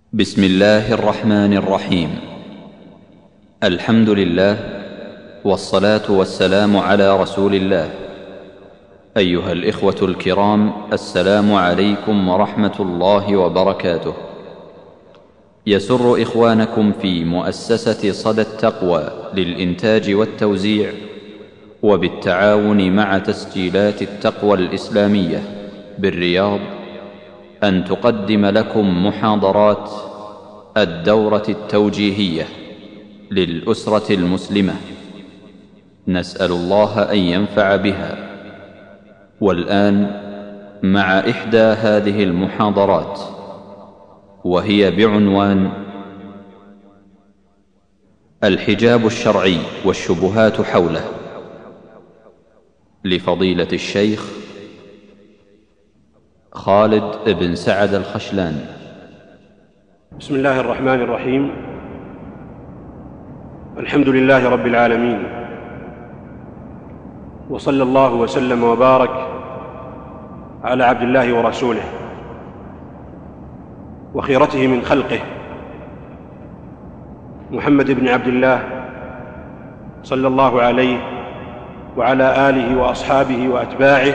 بسم الله الرحمن الرحيم. الحمد لله، والصلاة والسلام على رسول الله. أيها الإخوة الكرام، السلام عليكم ورحمة الله وبركاته. يسر إخوانكم في مؤسسة صدى التقوى للإنتاج والتوزيع، وبالتعاون مع تسجيلات التقوى الإسلامية بالرياض، أن تقدم لكم محاضرات الدورة التوجيهية للأسرة المسلمة، نسأل الله أن ينفع بها. والآن مع إحدى هذه المحاضرات، وهي بعنوان الحجاب الشرعي والشبهات حوله، لفضيلة الشيخ خالد بن سعد الخشلان. بسم الله الرحمن الرحيم. الحمد لله رب العالمين، وصلى الله وسلم وبارك على عبد الله ورسوله وخيرته من خلقه محمد بن عبد الله، صلى الله عليه وعلى آله وأصحابه وأتباعه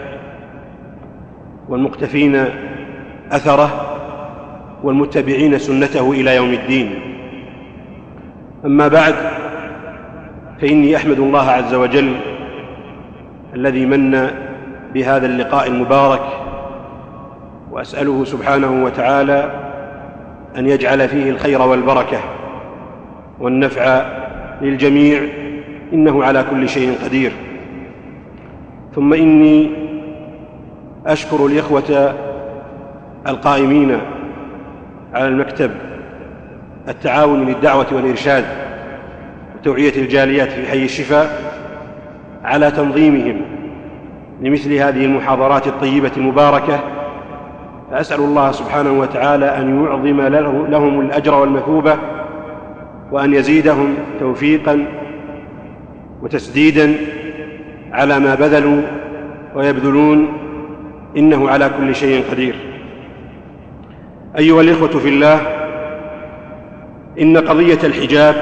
والمقتفين أثره والمتبعين سنته إلى يوم الدين. أما بعد، فإني أحمد الله عز وجل الذي من بهذا اللقاء المبارك، وأسأله سبحانه وتعالى أن يجعل فيه الخير والبركة والنفع للجميع، إنه على كل شيء قدير. ثم إني أشكر الإخوة القائمين على المكتب التعاون للدعوة والإرشاد وتوعية الجاليات في حي الشفاء على تنظيمهم لمثل هذه المحاضرات الطيبة المباركة. فأسأل الله سبحانه وتعالى أن يعظم لهم الأجر والمثوبة، وأن يزيدهم توفيقا وتسديدا على ما بذلوا ويبذلون، إنه على كل شيء قدير. أيها الإخوة في الله، إن قضية الحجاب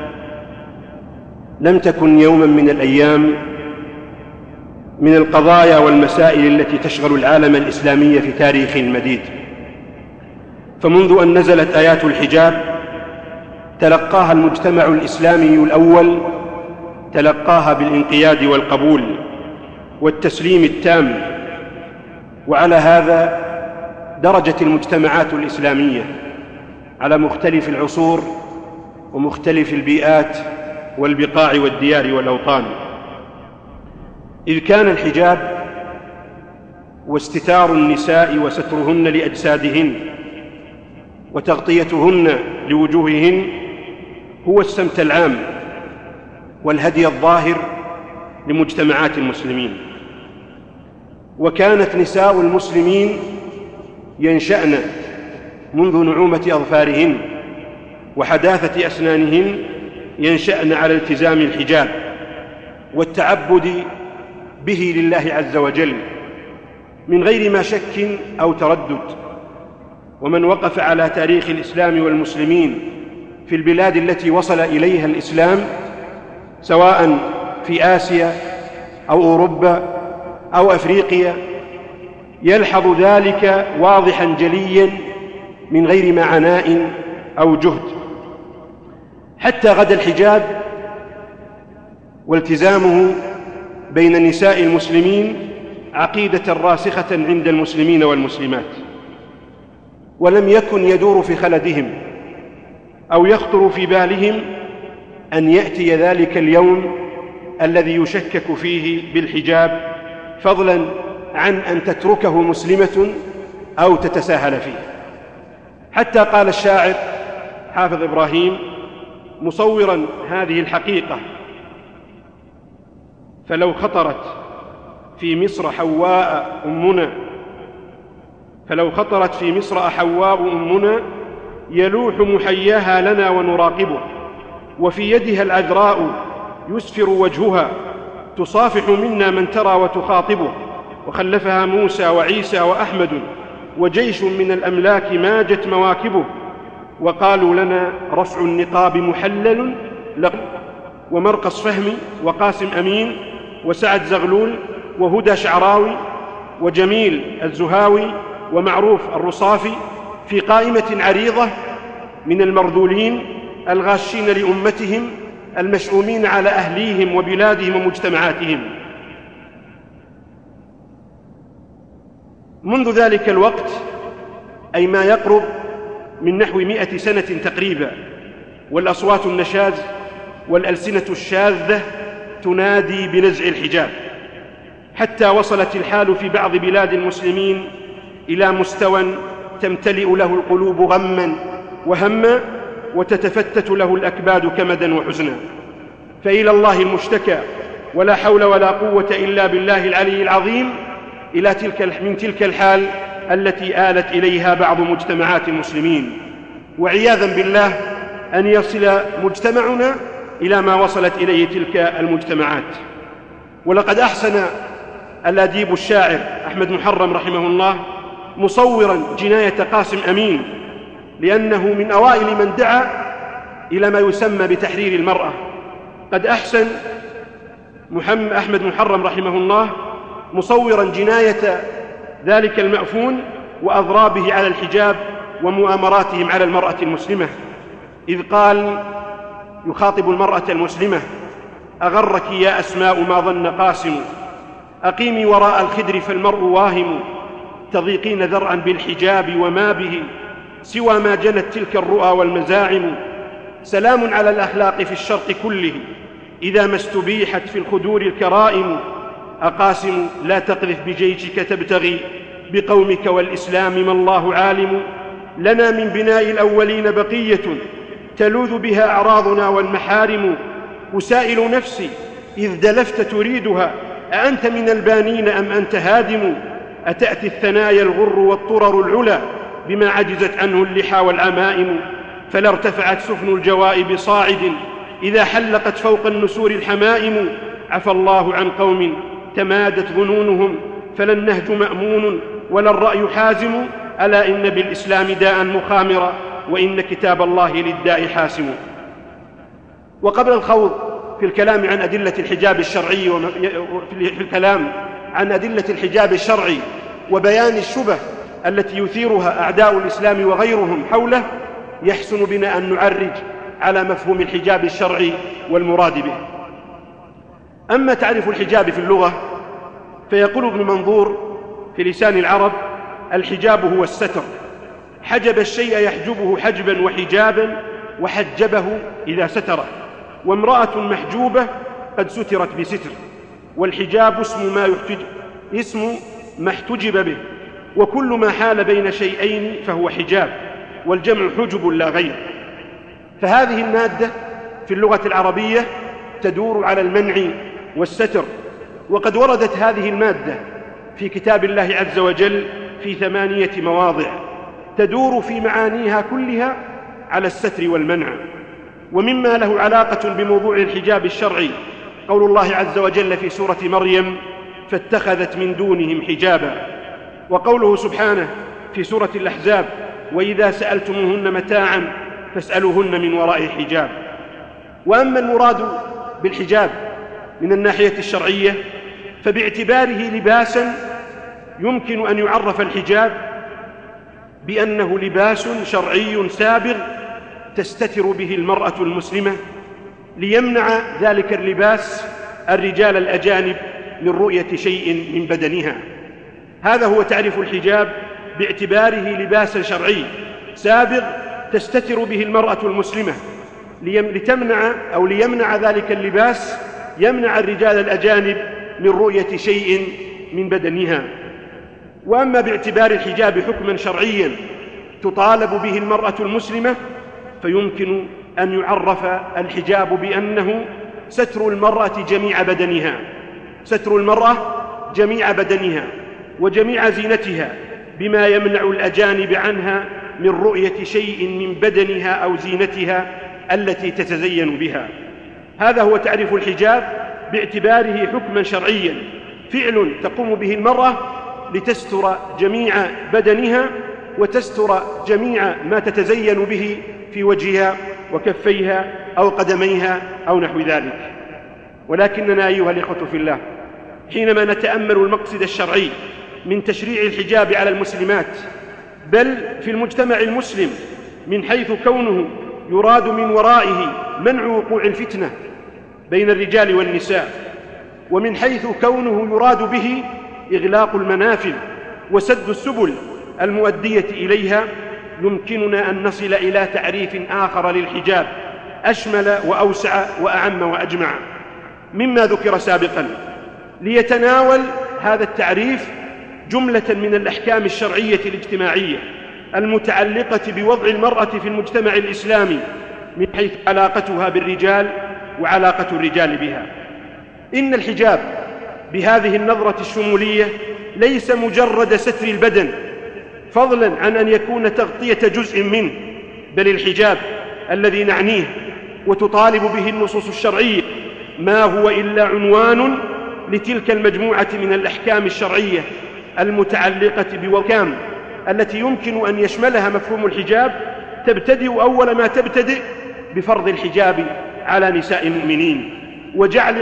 لم تكن يوما من الأيام من القضايا والمسائل التي تشغل العالم الإسلامي في تاريخ مديد. فمنذ أن نزلت آيات الحجاب تلقاها المجتمع الإسلامي الأول، تلقاها بالانقياد والقبول والتسليم التام. وعلى هذا درجت المجتمعات الإسلامية على مختلف العصور ومختلف البيئات والبقاع والديار والأوطان، إذ كان الحجاب واستتار النساء وسترهن لأجسادهن وتغطيتهن لوجوههن هو السمت العام والهدي الظاهر لمجتمعات المسلمين. وكانت نساء المسلمين ينشأن منذ نعومة أظفارهن وحداثة أسنانهن ينشأن على التزام الحجاب والتعبد به لله عز وجل من غير ما شك أو تردد. ومن وقف على تاريخ الإسلام والمسلمين في البلاد التي وصل إليها الإسلام، سواء في آسيا أو أوروبا أو أفريقيا، يلحظ ذلك واضحا جليا من غير ما عناء أو جهد، حتى غدا الحجاب والتزامه بين نساء المسلمين عقيدة راسخة عند المسلمين والمسلمات، ولم يكن يدور في خلدهم أو يخطر في بالهم أن يأتي ذلك اليوم الذي يشكك فيه بالحجاب، فضلا عن أن تتركه مسلمة أو تتساهل فيه. حتى قال الشاعر حافظ إبراهيم مصورا هذه الحقيقة: فلو خطرت في مصر حواء أمنا يلوح محياها لنا ونراقبه، وفي يدها العذراء يسفر وجهها تصافح منا من ترى وتخاطبه، وخلفها موسى وعيسى وأحمد وجيش من الأملاك ماجت مواكبه، وقالوا لنا رفع النقاب محلل لكم. ومرقص فهمي وقاسم أمين وسعد زغلول وهدى شعراوي وجميل الزهاوي ومعروف الرصافي في قائمة عريضة من المرذولين الغاشين لأمتهم المشؤومين على أهليهم وبلادهم ومجتمعاتهم. منذ ذلك الوقت، أي ما يقرب من نحو 100 سنة تقريبا، والأصوات النشاز والألسنة الشاذة تنادي بنزع الحجاب، حتى وصلت الحال في بعض بلاد المسلمين إلى مستوى تمتلئ له القلوب غما وهما وتتفتت له الأكباد كمدا وحزنا. فإلى الله المشتكى، ولا حول ولا قوة إلا بالله العلي العظيم، من تلك الحال التي آلت إليها بعض مجتمعات المسلمين، وعياذا بالله أن يصل مجتمعنا إلى ما وصلت إليه تلك المجتمعات. ولقد أحسن الأديب الشاعر أحمد محرم رحمه الله مصورا جناية قاسم أمين، لأنه من أوائل من دعا إلى ما يسمى بتحرير المرأة. قد أحسن أحمد محرم رحمه الله مصورا جناية ذلك المأفون وأضرابه على الحجاب ومؤامراتهم على المرأة المسلمة، إذ قال يخاطب المرأة المسلمة: أغرك يا أسماء ما ظن قاسم، أقيمي وراء الخدر فالمرء واهم، تضيقين ذرعا بالحجاب وما به سوى ما جنت تلك الرؤى والمزاعم. سلام على الأخلاق في الشرق كله إذا ما استبيحت في الخدور الكرائم. أقاسم لا تقذف بجيشك تبتغي بقومك والإسلام ما الله عالم. لنا من بناء الأولين بقية تلوذ بها أعراضنا والمحارم. أسائل نفسي إذ دلفت تريدها أأنت من البانين أم أنت هادم؟ أتأتي الثنايا الغر والطرر العلا بما عجزت عنه اللحى والعمائم. فلا ارتفعت سفن الجوائب صاعد إذا حلقت فوق النسور الحمائم. عفى الله عن قوم تمادت ظنونهم فلا النهج مأمون ولا الرأي حازم. ألا إن بالإسلام داء مخامرا وإن كتاب الله للداء حاسم. وقبل الخوض في الكلام عن أدلة الحجاب الشرعي في الكلام عن أدلة الحجاب الشرعي وبيان الشبه التي يثيرها أعداء الإسلام وغيرهم حوله، يحسن بنا أن نعرج على مفهوم الحجاب الشرعي والمراد به. أما تعريف الحجاب في اللغة فيقول ابن منظور في لسان العرب: الحجاب هو الستر، حجب الشيء يحجبه حجبا وحجابا، وحجبه إذا ستره. وامرأة محجوبة قد سترت بستر. والحجاب اسم ما احتجب به، وكل ما حال بين شيئين فهو حجاب، والجمع حجب لا غير. فهذه المادة في اللغة العربية تدور على المنع والستر، وقد وردت هذه المادة في كتاب الله عز وجل في 8 مواضع تدور في معانيها كلها على الستر والمنع. ومما له علاقة بموضوع الحجاب الشرعي قول الله عز وجل في سورة مريم: فاتخذت من دونهم حجابا، وقوله سبحانه في سورة الأحزاب: وإذا سألتموهن متاعا فاسألوهن من وراء حجاب. وأما المراد بالحجاب من الناحية الشرعية فباعتباره لباسا يمكن أن يعرف الحجاب بأنه لباس شرعي سابغ تستتر به المرأة المسلمة ليمنع ذلك اللباس الرجال الأجانب من رؤية شيء من بدنها. هذا هو تعريف الحجاب باعتباره لباسا شرعي سابغ تستتر به المرأة المسلمة ليمنع ذلك اللباس، يمنع الرجال الأجانب من رؤية شيء من بدنها. وأما باعتبار الحجاب حكما شرعيا تطالب به المرأة المسلمة فيمكن أن يعرف الحجاب بأنه ستر المرأة جميع بدنها وجميع زينتها بما يمنع الأجانب عنها من رؤية شيء من بدنها أو زينتها التي تتزين بها. هذا هو تعريف الحجاب باعتباره حكما شرعيا، فعل تقوم به المرأة لتستر جميع بدنها وتستر جميع ما تتزين به في وجهها وكفيها أو قدميها أو نحو ذلك. ولكننا أيها الإخوة في الله حينما نتأمل المقصد الشرعي من تشريع الحجاب على المسلمات بل في المجتمع المسلم من حيث كونه يراد من ورائه منع وقوع الفتنة بين الرجال والنساء، ومن حيث كونه يراد به إغلاق المنافذ وسد السبل المؤدية إليها، يمكننا أن نصل إلى تعريف آخر للحجاب أشمل وأوسع وأعم وأجمع مما ذكر سابقا، ليتناول هذا التعريف جملة من الأحكام الشرعية الاجتماعية المتعلقة بوضع المرأة في المجتمع الإسلامي من حيث علاقتها بالرجال وعلاقة الرجال بها. إن الحجاب بهذه النظرة الشمولية ليس مجرد ستر البدن فضلا عن أن يكون تغطية جزء منه، بل الحجاب الذي نعنيه وتطالب به النصوص الشرعية ما هو إلا عنوان لتلك المجموعة من الأحكام الشرعية المتعلقة بوكام التي يمكن أن يشملها مفهوم الحجاب، تبتدئ أول ما تبتدئ بفرض الحجاب على نساء المؤمنين وجعل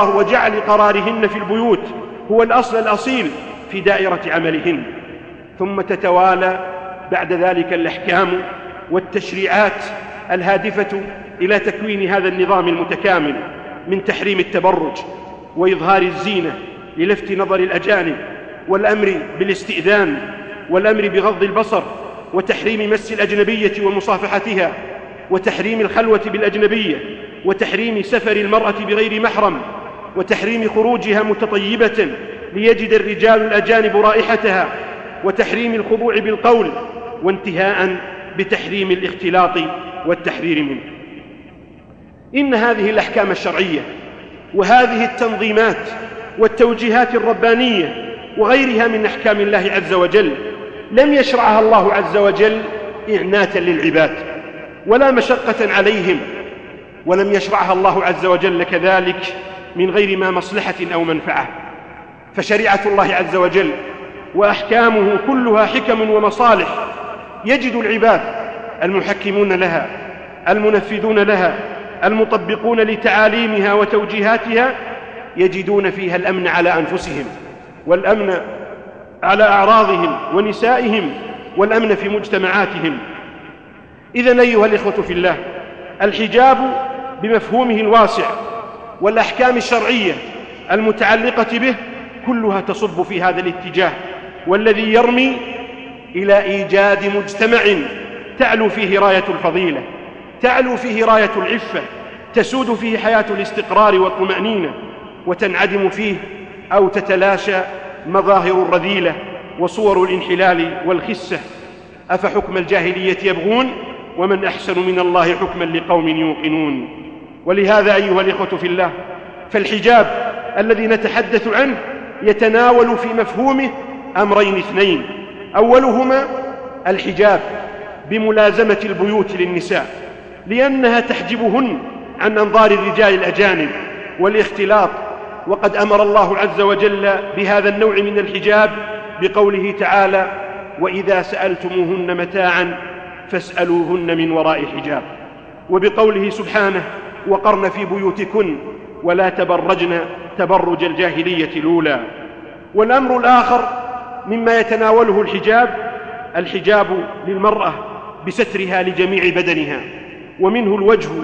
قرارهن في البيوت هو الأصل الأصيل في دائرة عملهن، ثم تتوالى بعد ذلك الأحكام والتشريعات الهادفة إلى تكوين هذا النظام المتكامل من تحريم التبرج وإظهار الزينة للفت نظر الأجانب، والأمر بالاستئذان، والأمر بغض البصر، وتحريم مس الأجنبية ومصافحتها، وتحريم الخلوة بالأجنبية، وتحريم سفر المرأة بغير محرم، وتحريم خروجها متطيبة ليجد الرجال الأجانب رائحتها، وتحريم الخضوع بالقول، وانتهاء بتحريم الاختلاط والتحرير منه. إن هذه الأحكام الشرعية وهذه التنظيمات والتوجيهات الربانية وغيرها من أحكام الله عز وجل لم يشرعها الله عز وجل إعناتا للعباد ولا مشقة عليهم، ولم يشرعها الله عز وجل كذلك من غير ما مصلحة أو منفعة، فشريعة الله عز وجل وأحكامه كلها حكم ومصالح يجد العباد المحكمون لها المنفذون لها المطبقون لتعاليمها وتوجيهاتها يجدون فيها الأمن على أنفسهم، والأمن على أعراضهم ونسائهم، والأمن في مجتمعاتهم. إذن أيها الإخوة في الله، الحجاب بمفهومه الواسع والأحكام الشرعية المتعلقة به كلها تصب في هذا الاتجاه، والذي يرمي إلى إيجاد مجتمع تعلو فيه راية الفضيلة، تعلو فيه راية العفة، تسود فيه حياة الاستقرار والطمأنينة، وتنعدم فيه أو تتلاشى مظاهر الرذيلة وصور الانحلال والخسة. أفحكم الجاهلية يبغون ومن أحسن من الله حكما لقوم يوقنون. ولهذا أيها الإخوة في الله، فالحجاب الذي نتحدث عنه يتناول في مفهومه أمرين اثنين: أولهما الحجاب بملازمة البيوت للنساء لأنها تحجبهن عن أنظار الرجال الأجانب والاختلاط، وقد أمر الله عز وجل بهذا النوع من الحجاب بقوله تعالى: وإذا سألتموهن متاعا فاسألوهن من وراء حجاب، وبقوله سبحانه: وقرن في بيوتكن ولا تبرجن تبرج الجاهلية الأولى. والأمر الآخر مما يتناوله الحجاب للمرأة بسترها لجميع بدنها، ومنه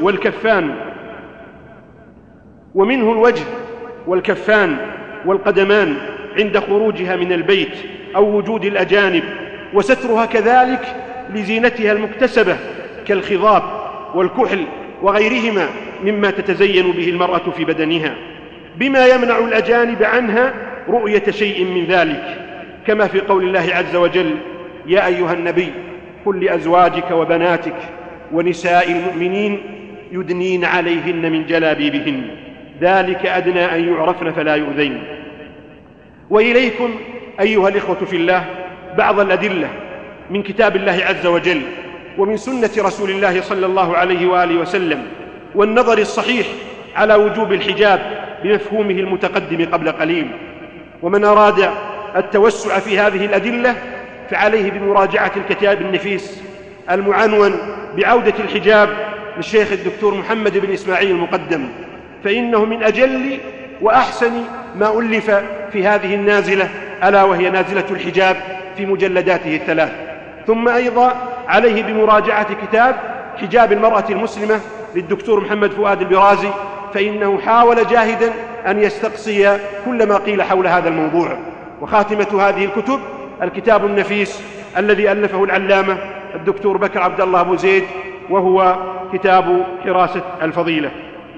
الوجه والكفان والقدمان عند خروجها من البيت أو وجود الأجانب، وسترها كذلك لزينتها المكتسبة كالخضاب والكحل وغيرهما مما تتزين به المرأة في بدنها، بما يمنع الأجانب عنها رؤية شيء من ذلك، كما في قول الله عز وجل: يا أيها النبي قل لأزواجك وبناتك ونساء المؤمنين يدنين عليهن من جلابيبهن ذلك أدنى أن يعرفن فلا يؤذين. وإليكم أيها الإخوة في الله بعض الأدلة من كتاب الله عز وجل ومن سنة رسول الله صلى الله عليه وآله وسلم، والنظر الصحيح على وجوب الحجاب بمفهومه المتقدم قبل قليل. ومن أراد التوسع في هذه الأدلة فعليه بمراجعة الكتاب النفيس المعنون بعودة الحجاب للشيخ الدكتور محمد بن إسماعيل المقدم، فإنه من أجل وأحسن ما ألف في هذه النازلة، ألا وهي نازلة الحجاب في مجلداته الثلاث. ثم أيضا عليه بمراجعة كتاب حجاب المرأة المسلمة للدكتور محمد فؤاد البرازي، فإنه حاول جاهدا أن يستقصي كل ما قيل حول هذا الموضوع. وخاتمة هذه الكتب الكتاب النفيس الذي ألفه العلامة الدكتور بكر عبد الله أبو زيد، وهو كتاب حراسة الفضيلة.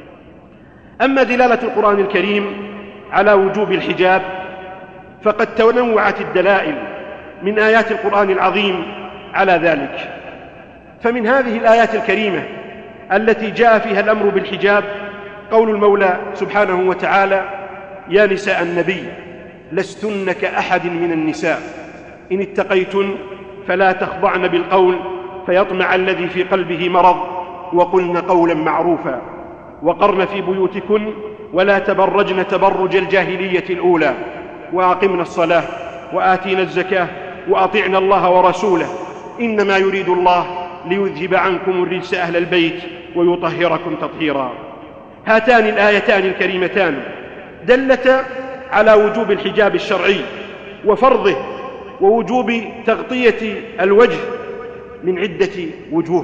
أما دلالة القرآن الكريم على وجوب الحجاب فقد تنوعت الدلائل من آيات القرآن العظيم على ذلك. فمن هذه الآيات الكريمة التي جاء فيها الأمر بالحجاب قول المولى سبحانه وتعالى: يا نساء النبي لستن كأحد من النساء إن اتقيتن فلا تخضعن بالقول فيطمع الذي في قلبه مرض وقلن قولا معروفا وقرن في بيوتكن ولا تبرجن تبرج الجاهلية الأولى وأقمن الصلاة وآتينا الزكاة وأطعنا الله ورسوله إنما يريد الله ليذهب عنكم الرجس أهل البيت ويطهركم تطهيرا. هاتان الآيتان الكريمتان دلتا على وجوب الحجاب الشرعي وفرضه ووجوب تغطية الوجه من عدة وجوه.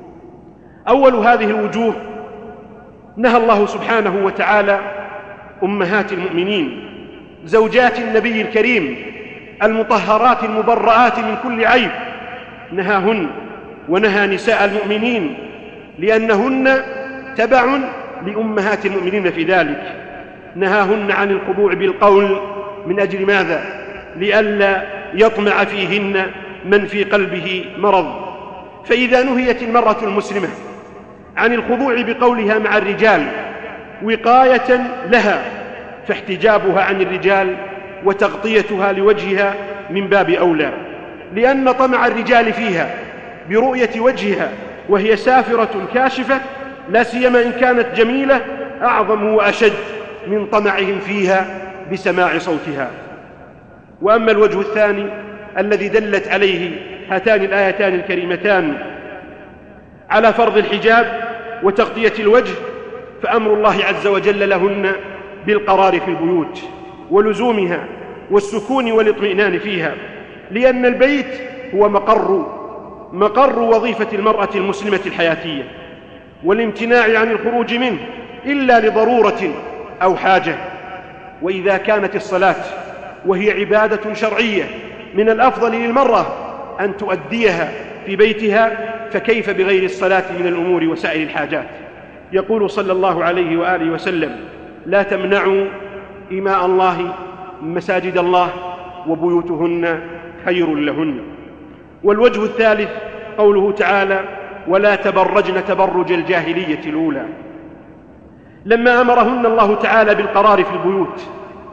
أول هذه الوجوه نهى الله سبحانه وتعالى أمهات المؤمنين زوجات النبي الكريم المطهرات المبرآت من كل عيب، نهاهن ونهى نساء المؤمنين لأنهن تبع لأمهات المؤمنين في ذلك. نهاهن عن الخضوع بالقول من أجل ماذا؟ لئلا يطمع فيهن من في قلبه مرض. فإذا نهيت المرأة المسلمة عن الخضوع بقولها مع الرجال وقاية لها، فاحتجابها عن الرجال وتغطيتها لوجهها من باب أولى، لأن طمع الرجال فيها برؤية وجهها وهي سافرة كاشفة لا سيما إن كانت جميلة أعظم وأشد من طمعهم فيها بسماع صوتها. وأما الوجه الثاني الذي دلت عليه هاتان الآيتان الكريمتان على فرض الحجاب وتغطية الوجه، فأمر الله عز وجل لهن بالقرار في البيوت ولزومها والسكون والاطمئنان فيها، لأن البيت هو مقر وظيفة المرأة المسلمة الحياتية، والامتناع عن الخروج منه إلا لضرورة أو حاجة. وإذا كانت الصلاة وهي عبادة شرعية من الأفضل للمرأة أن تؤديها في بيتها، فكيف بغير الصلاة من الأمور وسائر الحاجات؟ يقول صلى الله عليه وآله وسلم: لا تمنعوا إماء الله مساجد الله وبيوتهن خير لهن. والوجه الثالث قوله تعالى: ولا تبرجن تبرج الجاهلية الأولى. لما أمرهن الله تعالى بالقرار في البيوت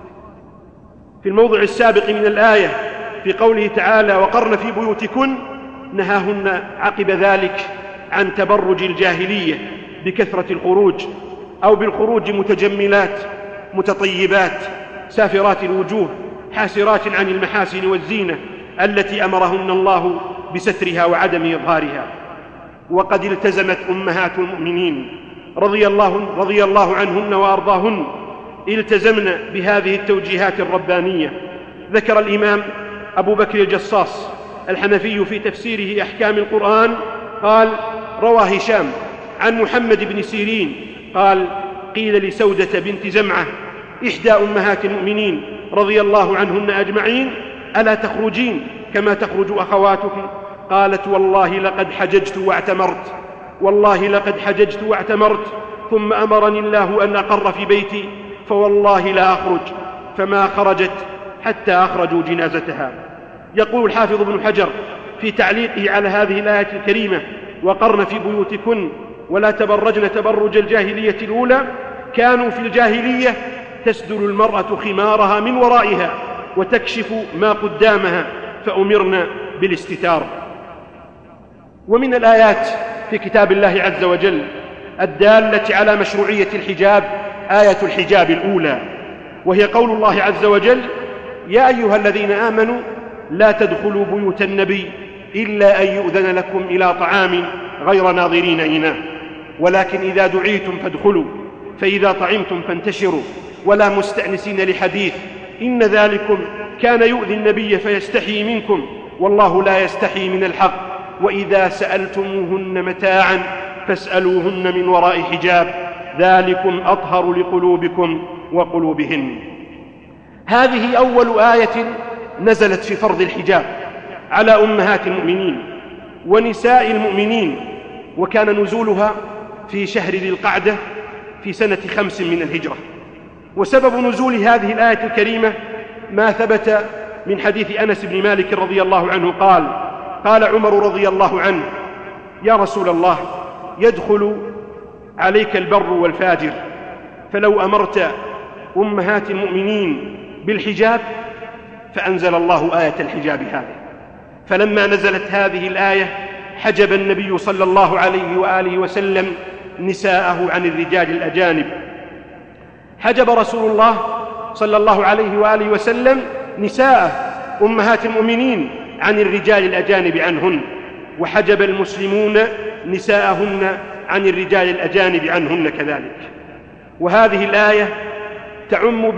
في الموضع السابق من الآية في قوله تعالى: وقرن في بيوتكن، نهاهن عقب ذلك عن تبرج الجاهلية بكثرة الخروج أو بالخروج متجملات متطيبات سافرات الوجوه حاسرات عن المحاسن والزينة التي أمرهن الله بسترها وعدم إظهارها. وقد التزمت أمهات المؤمنين رضي الله عنهن وأرضاهن التزمن بهذه التوجيهات الربانية. ذكر الإمام أبو بكر الجصاص الحنفي في تفسيره أحكام القرآن قال: روى هشام عن محمد بن سيرين قال: قيل لسودة بنت زمعة إحدى أمهات المؤمنين رضي الله عنهن أجمعين: ألا تخرجين كما تخرج أخواتك؟ قالت: والله لقد حججت واعتمرت ثم أمرني الله أن أقر في بيتي فوالله لا أخرج، فما خرجت حتى أخرجوا جنازتها. يقول الحافظ ابن حجر في تعليقه على هذه الآية الكريمة: وقرن في بيوتكن ولا تبرجن تبرج الجاهلية الأولى، كانوا في الجاهلية تسدل المرأة خمارها من ورائها وتكشف ما قدامها، فأمرنا بالاستتار. ومن الآيات في كتاب الله عز وجل الدالة على مشروعية الحجاب آية الحجاب الأولى، وهي قول الله عز وجل: يا أيها الذين آمنوا لا تدخلوا بيوت النبي إلا أن يؤذن لكم إلى طعام غير ناظرين إناه، ولكن إذا دعيتم فادخلوا، فإذا طعمتم فانتشروا ولا مستأنسين لحديث، إن ذلكم كان يؤذي النبي فيستحيي منكم، والله لا يستحيي من الحق، وإذا سألتموهن متاعا فاسألوهن من وراء حجاب، ذلكم أطهر لقلوبكم وقلوبهن. هذه أول آية نزلت في فرض الحجاب على أمهات المؤمنين ونساء المؤمنين، وكان نزولها في شهر ذي القعدة في سنة 5 من الهجرة. وسبب نزول هذه الآية الكريمة ما ثبت من حديث أنس بن مالك رضي الله عنه قال عمر رضي الله عنه: يا رسول الله، يدخل عليك البر والفاجر، فلو أمرت أمهات المؤمنين بالحجاب، فأنزل الله آية الحجاب هذه. فلما نزلت هذه الآية حجب النبي صلى الله عليه وآله وسلم نساءه عن الرجال الأجانب. حجب رسول الله صلى الله عليه وآله وسلم نساءه أمهات المؤمنين عن الرجال الأجانب عنهن، وحجب المسلمون نساءهن عن الرجال الأجانب عنهن كذلك. وهذه الآية تعم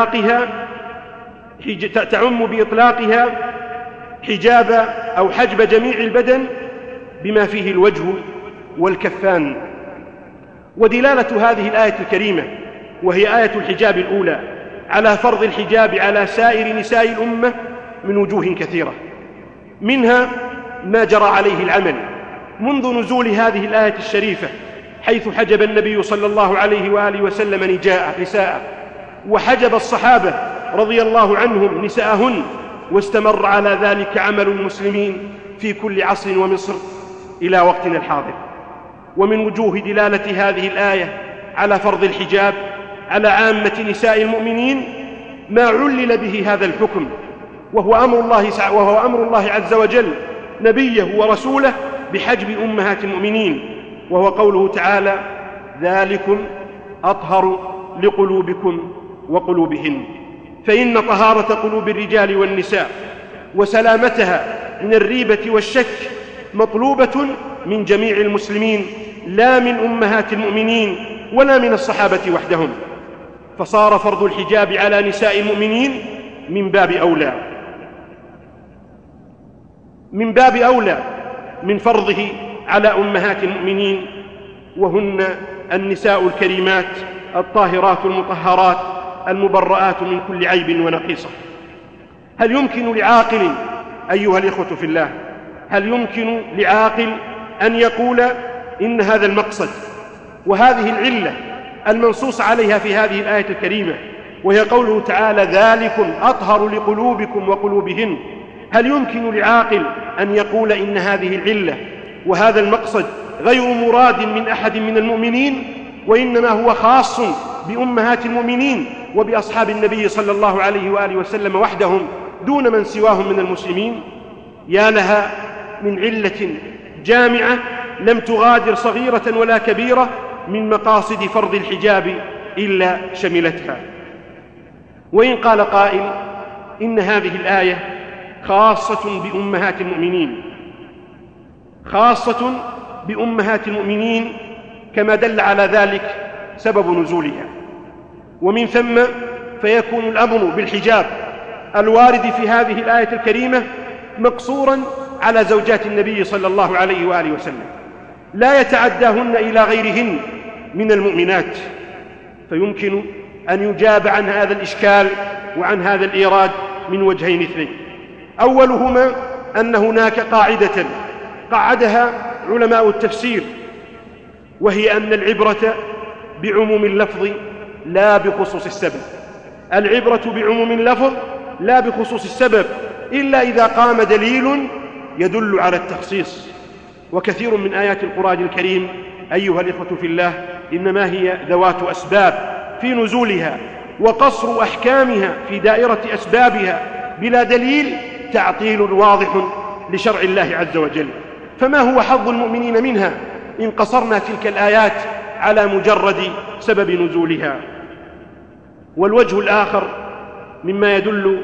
بإطلاقها حجاب أو حجب جميع البدن بما فيه الوجه والكفان. ودلالة هذه الآية الكريمة، وهي آية الحجاب الأولى، على فرض الحجاب على سائر نساء الأمة من وجوه كثيرة، منها ما جرى عليه العمل منذ نزول هذه الآية الشريفة، حيث حجب النبي صلى الله عليه وآله وسلم نساءه، وحجب الصحابة رضي الله عنهم نساءهن، واستمر على ذلك عمل المسلمين في كل عصر ومصر إلى وقتنا الحاضر. ومن وجوه دلالة هذه الآية على فرض الحجاب على عامة نساء المؤمنين ما علل به هذا الحكم، وهو أمر الله عز وجل نبيه ورسوله بحجب أمهات المؤمنين، وهو قوله تعالى: ذلكم أطهر لقلوبكم وقلوبهن. فإن طهارة قلوب الرجال والنساء وسلامتها من الريبة والشك مطلوبة من جميع المسلمين، لا من أمهات المؤمنين ولا من الصحابة وحدهم، فصار فرض الحجاب على نساء المؤمنين من باب أولى من فرضه على أمهات المؤمنين، وهن النساء الكريمات الطاهرات المطهرات المبرآت من كل عيب ونقيصة. هل يمكن لعاقل، أيها الإخوة في الله، هل يمكن لعاقل أن يقول إن هذا المقصد وهذه العلة المنصوص عليها في هذه الآية الكريمة، وهي قوله تعالى: ذلكم أطهر لقلوبكم وقلوبهن، هل يمكن لعاقل أن يقول إن هذه العلة وهذا المقصد غير مراد من أحد من المؤمنين، وإنما هو خاص بأمهات المؤمنين وبأصحاب النبي صلى الله عليه وآله وسلم وحدهم دون من سواهم من المسلمين؟ يا لها من علة جامعة لم تغادر صغيرة ولا كبيرة من مقاصد فرض الحجاب إلا شملتها. وإن قال قائل إن هذه الآية خاصة بأمهات المؤمنين كما دل على ذلك سبب نزولها، ومن ثم فيكون الأمر بالحجاب الوارد في هذه الآية الكريمة مقصورا على زوجات النبي صلى الله عليه وآله وسلم، لا يتعداهن إلى غيرهن من المؤمنات. فيمكن أن يجاب عن هذا الإشكال وعن هذا الإيراد من وجهين اثنين: أولهما أن هناك قاعدة قعدها علماء التفسير، وهي أن العبرة بعموم اللفظ لا بخصوص السبب. العبرة بعموم اللفظ لا بخصوص السبب إلا إذا قام دليل يدل على التخصيص. وكثير من آيات القرآن الكريم أيها الإخوة في الله إنما هي ذوات أسباب في نزولها، وقصر أحكامها في دائرة أسبابها بلا دليل تعطيل واضح لشرع الله عز وجل. فما هو حظ المؤمنين منها إن قصرنا تلك الآيات على مجرد سبب نزولها؟ والوجه الآخر مما يدل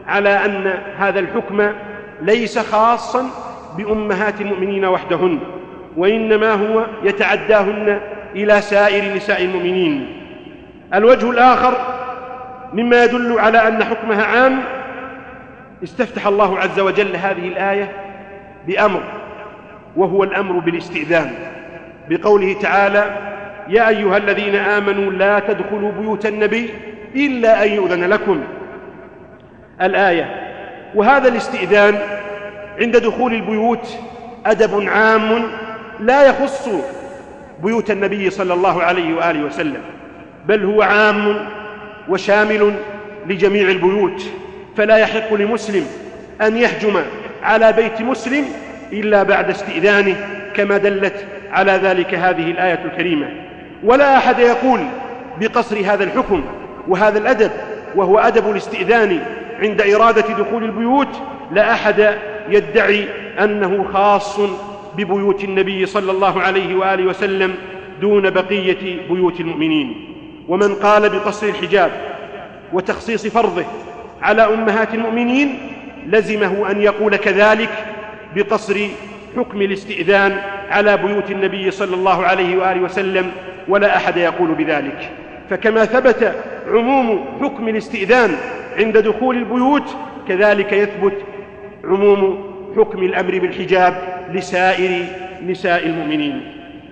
على أن هذا الحكم ليس خاصا بأمهات المؤمنين وحدهن، وإنما هو يتعداهن إلى سائر نساء المؤمنين. الوجه الآخر مما يدل على أن حكمها عام، استفتح الله عز وجل هذه الآية بأمر، وهو الأمر بالاستئذان، بقوله تعالى: يا أيها الذين آمنوا لا تدخلوا بيوت النبي إلا أن يؤذن لكم، الآية. وهذا الاستئذان عند دخول البيوت أدب عام لا يخص بيوت النبي صلى الله عليه وآله وسلم، بل هو عام وشامل لجميع البيوت، فلا يحق لمسلم أن يهجم على بيت مسلم إلا بعد استئذانه، كما دلت على ذلك هذه الآية الكريمة. ولا أحد يقول بقصر هذا الحكم وهذا الأدب، وهو أدب الاستئذان عند إرادة دخول البيوت، لا أحد يدعي أنه خاص ببيوت النبي صلى الله عليه وآله وسلم دون بقية بيوت المؤمنين. ومن قال بقصر الحجاب وتخصيص فرضه على أمهات المؤمنين لزمه أن يقول كذلك بقصر حكم الاستئذان على بيوت النبي صلى الله عليه وآله وسلم، ولا أحد يقول بذلك. فكما ثبت عموم حكم الاستئذان عند دخول البيوت، كذلك يثبت عموم حكم الأمر بالحجاب لسائر نساء المؤمنين.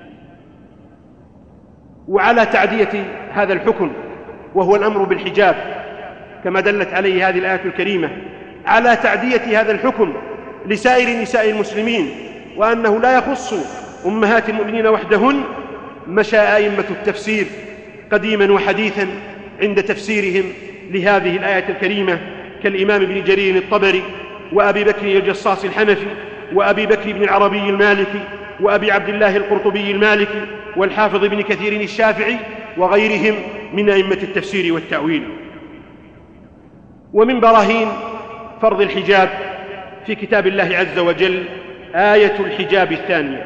وعلى تعدية هذا الحكم، وهو الأمر بالحجاب كما دلت عليه هذه الآية الكريمة، على تعدية هذا الحكم لسائر نساء المسلمين، وأنه لا يخص أمهات المؤمنين وحدهن، مشى أئمة التفسير قديما وحديثا عند تفسيرهم لهذه الآية الكريمة، كالإمام ابن جرير الطبري، وأبي بكر الجصاص الحنفي، وأبي بكر بن العربي المالكي، وأبي عبد الله القرطبي المالكي، والحافظ ابن كثير الشافعي، وغيرهم من أئمة التفسير والتأويل. ومن براهين فرض الحجاب في كتاب الله عز وجل آية الحجاب الثانية.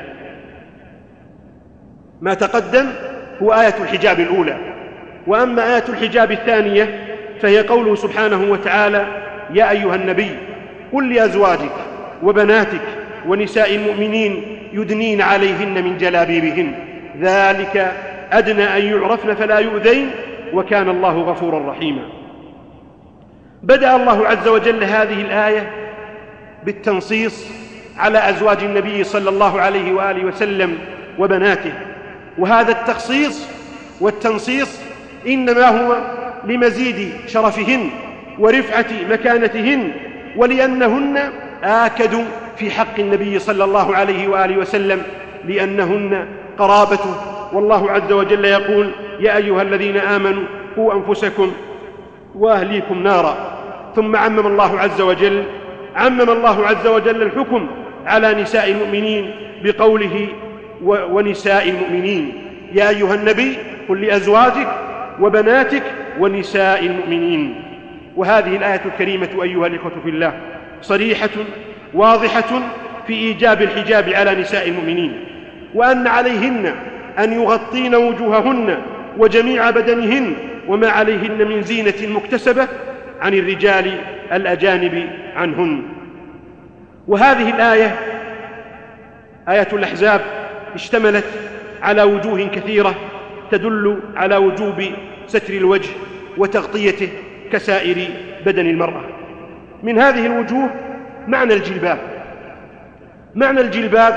ما تقدم هو آية الحجاب الأولى، وأما آية الحجاب الثانية فهي قوله سبحانه وتعالى: يا أيها النبي قل لأزواجك وبناتك ونساء المؤمنين يدنين عليهن من جلابيبهن ذلك أدنى أن يعرفن فلا يؤذين وكان الله غفورا رحيما. بدأ الله عز وجل هذه الآية بالتنصيص على أزواج النبي صلى الله عليه وآله وسلم وبناته، وهذا التخصيص والتنصيص إنما هو لمزيد شرفهن ورفعة مكانتهن، ولأنهن آكد في حق النبي صلى الله عليه وآله وسلم، لأنهن قرابته. والله عز وجل يقول: يا أيها الذين آمنوا قوا أنفسكم وأهليكم نارا. ثم عمم الله عز وجل الحكم على نساء المؤمنين بقوله: ونساء المؤمنين. يا أيها النبي قل لأزواجك وبناتك ونساء المؤمنين. وهذه الآية الكريمة أيها الإخوة في الله صريحة واضحة في إيجاب الحجاب على نساء المؤمنين، وأن عليهن أن يغطين وجوههن وجميع بدنهن وما عليهن من زينة مكتسبة عن الرجال الأجانب عنهن. وهذه الآية آية الأحزاب اشتملت على وجوه كثيرة تدل على وجوب ستر الوجه وتغطيته كسائر بدن المرأة. من هذه الوجوه معنى الجلباب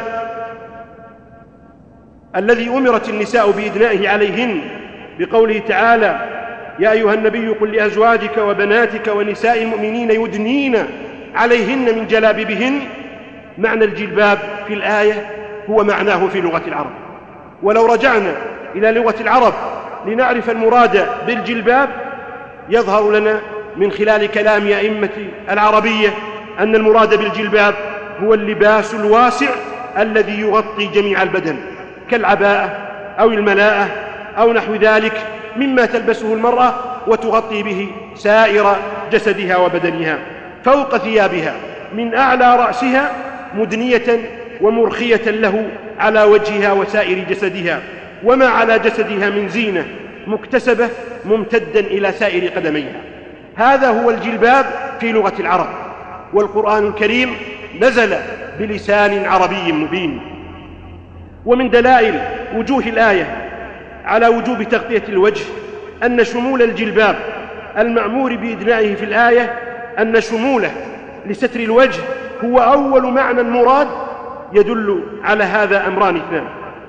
الذي أمرت النساء بإدنائه عليهن بقوله تعالى: يا أيها النبي قل لأزواجك وبناتك ونساء المؤمنين يدنين عليهن من جلابيبهن. معنى الجلباب في الآية هو معناه في لغة العرب، ولو رجعنا إلى لغة العرب لنعرف المراد بالجلباب يظهر لنا من خلال كلام أئمة العربية أن المراد بالجلباب هو اللباس الواسع الذي يغطي جميع البدن، كالعباءة أو الملاءة أو نحو ذلك مما تلبسه المرأة وتغطي به سائر جسدها وبدنها فوق ثيابها من أعلى رأسها، مدنية ومرخية له على وجهها وسائر جسدها، وما على جسدها من زينة مكتسبة ممتدا إلى سائر قدميها. هذا هو الجلباب في لغة العرب، والقرآن الكريم نزل بلسان عربي مبين. ومن دلائل وجوه الآية على وجوب تغطية الوجه أن شمول الجلباب المأمور بإدنائه في الآية، أن شموله لستر الوجه هو أول معنى مراد يدل على هذا أمران اثنان.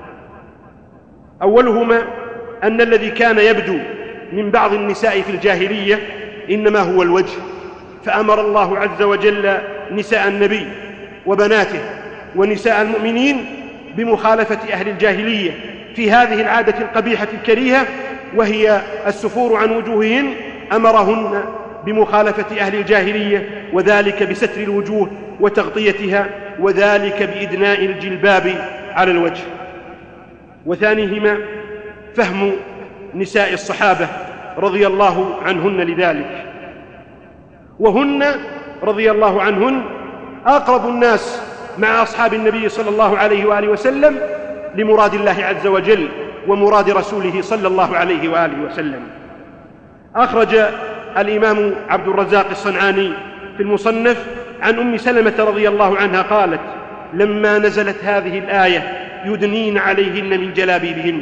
أولهما أن الذي كان يبدو من بعض النساء في الجاهلية إنما هو الوجه، فأمر الله عز وجل نساء النبي وبناته ونساء المؤمنين بمخالفة أهل الجاهلية في هذه العادة القبيحة الكريهة، وهي السفور عن وجوههن. أمرهن بمخالفة أهل الجاهلية، وذلك بستر الوجوه وتغطيتها، وذلك بإدناء الجلباب على الوجه. وثانيهما فهم نساء الصحابة رضي الله عنهن لذلك، وهن رضي الله عنهن أقرب الناس مع أصحاب النبي صلى الله عليه وآله وسلم لمراد الله عز وجل ومراد رسوله صلى الله عليه وآله وسلم. أخرج الإمام عبد الرزاق الصنعاني في المصنف عن أم سلمة رضي الله عنها قالت: لما نزلت هذه الآية يدنين عليهن من جلابيبهن.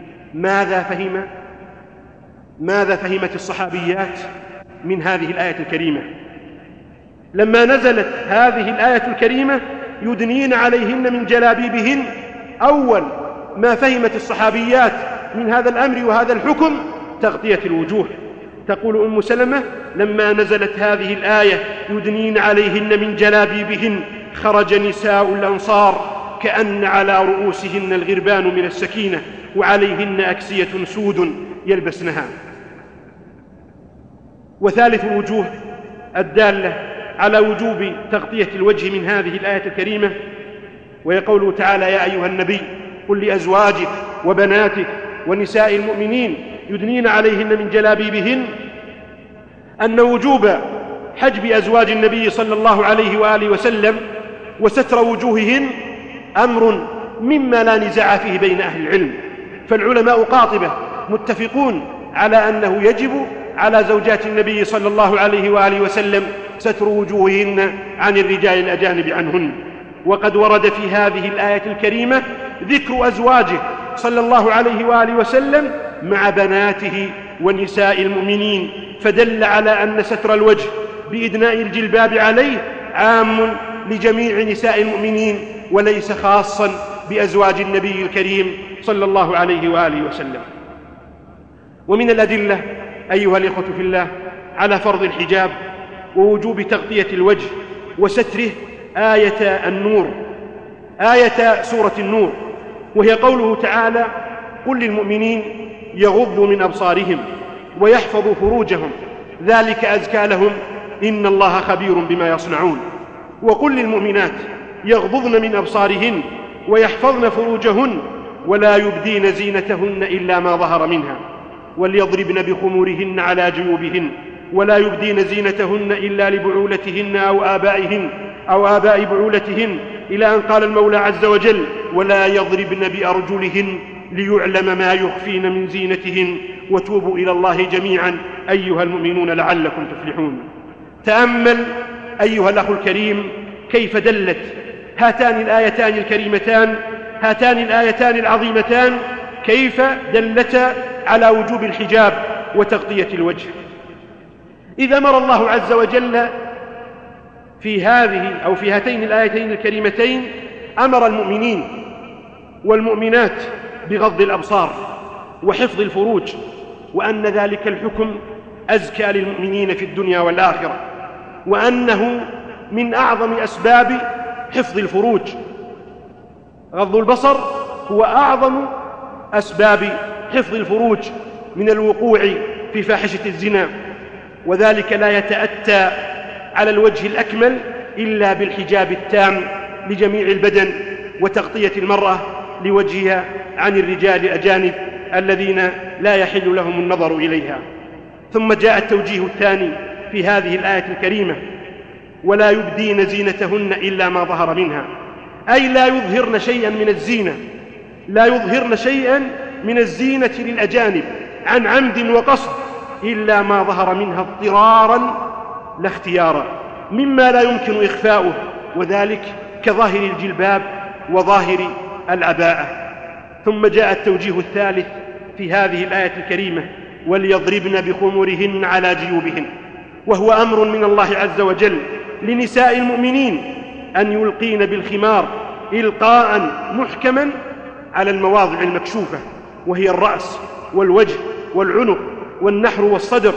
ماذا فهمت الصحابيات من هذه الآية الكريمة؟ لما نزلت هذه الآية الكريمة يدنين عليهن من جلابيبهن، أول ما فهمت الصحابيات من هذا الأمر وهذا الحكم تغطية الوجوه. تقول أم سلمة: لما نزلت هذه الآية يدنين عليهن من جلابيبهن خرج نساء الأنصار كأن على رؤوسهن الغربان من السكينة وعليهن أكسية سود يلبسنها. وثالث الوجوه الدالة على وجوب تغطية الوجه من هذه الآية الكريمة وهي قوله تعالى: يا أيها النبي قل لأزواجك وبناتك ونساء المؤمنين يدنين عليهن من جلابيبهن، أن وجوب حجب أزواج النبي صلى الله عليه وآله وسلم وستر وجوههن أمر مما لا نزاع فيه بين أهل العلم، فالعلماء قاطبة متفقون على أنه يجب على زوجات النبي صلى الله عليه وآله وسلم ستر وجوههن عن الرجال الأجانب عنهن. وقد ورد في هذه الآية الكريمة ذكر أزواجه صلى الله عليه وآله وسلم مع بناته ونساء المؤمنين، فدل على أن ستر الوجه بإدناء الجلباب عليه عام لجميع نساء المؤمنين وليس خاصا بأزواج النبي الكريم صلى الله عليه وآله وسلم. ومن الأدلة أيها الإخوة في الله على فرض الحجاب ووجوب تغطية الوجه وستره آية النور، آية سورة النور، وهي قوله تعالى: قل للمؤمنين يغضوا من أبصارهم ويحفظوا فروجهم ذلك أزكى لهم إن الله خبير بما يصنعون. وقل للمؤمنات يغضضن من أبصارهن ويحفظن فروجهن ولا يبدين زينتهن إلا ما ظهر منها وليضربن بخمورهن على جيوبهن ولا يبدين زينتهن إلا لبعولتهن أو آبائهن أو آباء بعولتهن، إلى أن قال المولى عز وجل: ولا يضربن بأرجلهن ليعلم ما يخفين من زينتهن وتوبوا إلى الله جميعا أيها المؤمنون لعلكم تفلحون. تأمل أيها الأخ الكريم كيف دلت هاتان الآيتان الكريمتان، هاتان الآيتان العظيمتان، كيف دلتا على وجوب الحجاب وتغطية الوجه. إذا أمر الله عز وجل في هذه أو في هاتين الآيتين الكريمتين أمر المؤمنين والمؤمنات بغض الأبصار وحفظ الفروج، وأن ذلك الحكم أزكى للمؤمنين في الدنيا والآخرة، وأنه من أعظم أسباب حفظ الفروج. غض البصر هو أعظم أسباب حفظ الفروج من الوقوع في فاحشة الزنا، وذلك لا يتأتى على الوجه الأكمل إلا بالحجاب التام لجميع البدن وتغطية المرأة لوجهها عن الرجال الأجانب الذين لا يحل لهم النظر إليها. ثم جاء التوجيه الثاني في هذه الآية الكريمة: ولا يبدين زينتهن إلا ما ظهر منها، أي لا يظهرن شيئا من الزينة، لا يظهرن شيئا من الزينة للأجانب عن عمد وقصد، إلا ما ظهر منها اضطرارا لا اختيارا مما لا يمكن إخفاؤه، وذلك كظاهر الجلباب وظاهر العباءة. ثم جاء التوجيه الثالث في هذه الآية الكريمة: وليضربن بخمرهن على جيوبهن، وهو أمر من الله عز وجل لنساء المؤمنين أن يلقين بالخمار إلقاء محكما على المواضع المكشوفة، وهي الرأس والوجه والعنق والنحر والصدر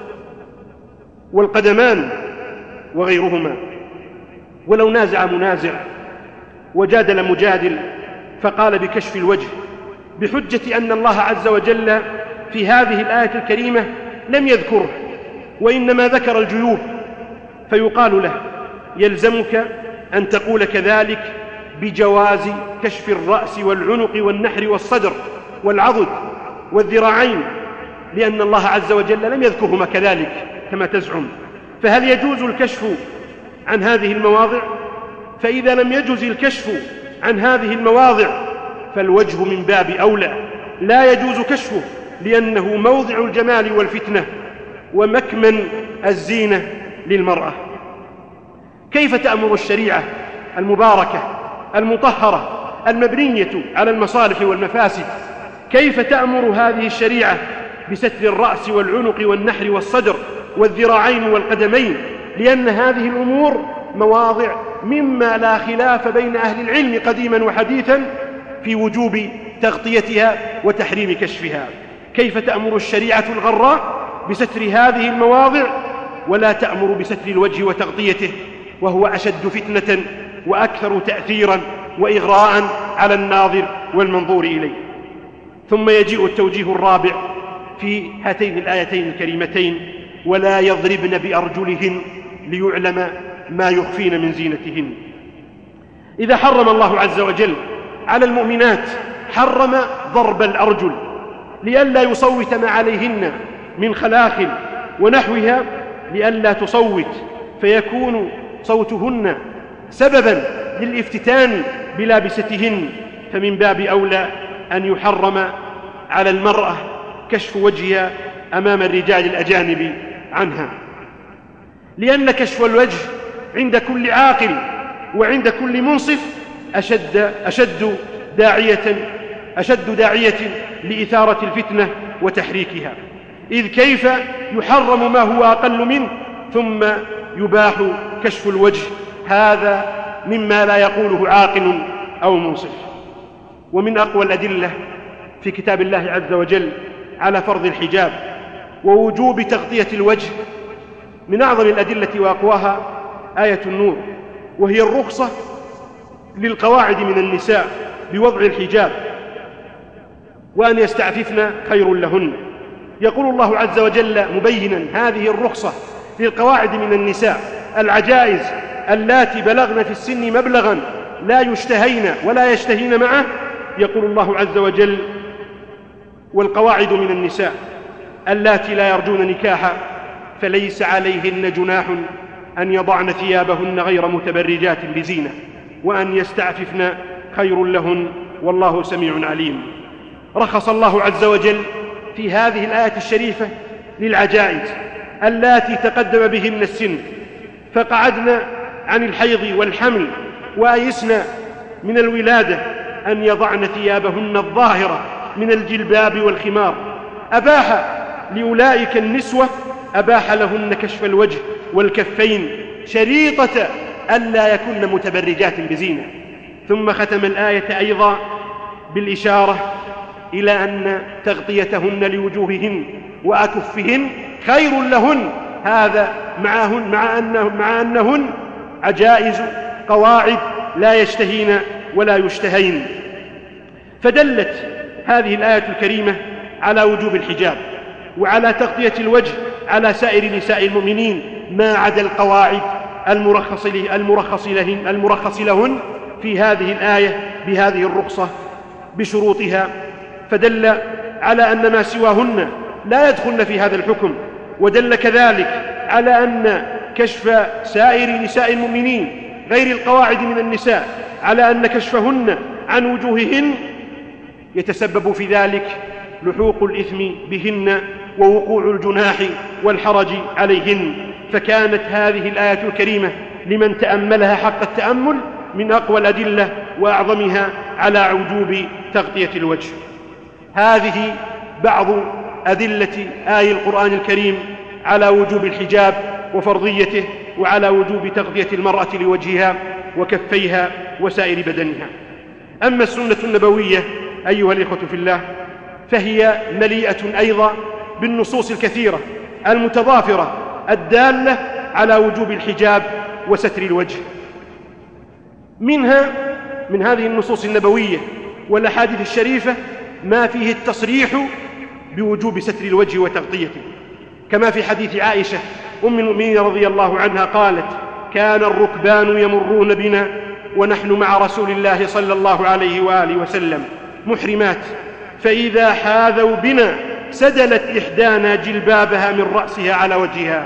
والقدمان وغيرهما. ولو نازع منازع وجادل مجادل فقال بكشف الوجه بحجة أن الله عز وجل في هذه الآية الكريمة لم يذكره وإنما ذكر الجيوب، فيقال له: يلزمك أن تقول كذلك بجواز كشف الرأس والعنق والنحر والصدر والعضد والذراعين، لأن الله عز وجل لم يذكرهما كذلك كما تزعم. فهل يجوز الكشف عن هذه المواضع؟ فإذا لم يجوز الكشف عن هذه المواضع فالوجه من باب أولى لا يجوز كشفه، لأنه موضع الجمال والفتنة ومكمن الزينة للمرأة. كيف تأمر الشريعة المباركة المطهرة المبنية على المصالح والمفاسد، كيف تأمر هذه الشريعة بستر الرأس والعنق والنحر والصدر والذراعين والقدمين؟ لأن هذه الأمور مواضع مما لا خلاف بين أهل العلم قديما وحديثا في وجوب تغطيتها وتحريم كشفها. كيف تأمر الشريعة الغراء بستر هذه المواضع ولا تأمر بستر الوجه وتغطيته، وهو أشد فتنة وأكثر تأثيرا وإغراء على الناظر والمنظور إليه؟ ثم يجيء التوجيه الرابع في هاتين الآيتين الكريمتين: ولا يضربن بأرجلهن ليعلم ما يخفين من زينتهن. إذا حرم الله عز وجل على المؤمنات حرم ضرب الأرجل لئلا يصوت ما عليهن من خلاخ ونحوها، لئلا تصوت فيكون صوتهن سببا للافتتان بلابستهن. فمن باب أولى أن يحرم على المرأة كشف وجهها أمام الرجال الأجانب عنها، لأن كشف الوجه عند كل عاقل وعند كل منصف أشد داعية لإثارة الفتنة وتحريكها. إذ كيف يحرم ما هو أقل منه ثم يباح كشف الوجه؟ هذا مما لا يقوله عاقل أو منصف. ومن أقوى الأدلة في كتاب الله عز وجل على فرض الحجاب ووجوب تغطية الوجه، من أعظم الأدلة وأقواها آية النور، وهي الرخصة للقواعد من النساء بوضع الحجاب وأن يستعففن خير لهن. يقول الله عز وجل مبينا هذه الرخصة للقواعد من النساء العجائز اللاتي بلغن في السن مبلغا لا يشتهين ولا يشتهين معه. يقول الله عز وجل: والقواعد من النساء اللاتي لا يرجون نكاحا فليس عليهن جناح أن يضعن ثيابهن غير متبرجات بزينة وأن يستعففن خير لهن والله سميع عليم. رخص الله عز وجل في هذه الآية الشريفة للعجائز اللاتي تقدم بهن السن فقعدن عن الحيض والحمل وأيسن من الولادة أن يضعن ثيابهن الظاهرة من الجلباب والخمار. أباح لأولئك النسوة لهن كشف الوجه والكفين شريطة ألا يكن متبرجات بزينة. ثم ختم الآية أيضا بالإشارة إلى أن تغطيتهن لوجوههن وأكفهن خير لهن، هذا مع أنهن عجائز قواعد لا يشتهين ولا يشتهين. فدلت هذه الآية الكريمة على وجوب الحجاب وعلى تغطية الوجه على سائر نساء المؤمنين ما عدا القواعد المرخص لهن في هذه الآية بهذه الرخصة بشروطها. فدل على أن ما سواهن لا يدخلن في هذا الحكم، ودل كذلك على أن كشف سائر نساء المؤمنين غير القواعد من النساء على أن كشفهن عن وجوههن يتسبب في ذلك لحوق الإثم بهن ووقوع الجناح والحرج عليهن. فكانت هذه الآية الكريمة لمن تأملها حق التأمل من أقوى الأدلة وأعظمها على وجوب تغطية الوجه. هذه بعض أدلة آي القرآن الكريم على وجوب الحجاب وفرضيته، وعلى وجوب تغطية المرأة لوجهها وكفيها وسائر بدنها. أما السنة النبوية أيها الإخوة في الله فهي مليئة أيضا بالنصوص الكثيرة المتضافرة الدالة على وجوب الحجاب وستر الوجه. من هذه النصوص النبوية والأحاديث الشريفة ما فيه التصريح بوجوب ستر الوجه وتغطيته، كما في حديث عائشة أم المؤمنين رضي الله عنها قالت: كان الركبان يمرون بنا ونحن مع رسول الله صلى الله عليه وآله وسلم محرمات، فإذا حاذوا بنا سدلت إحدانا جلبابها من رأسها على وجهها،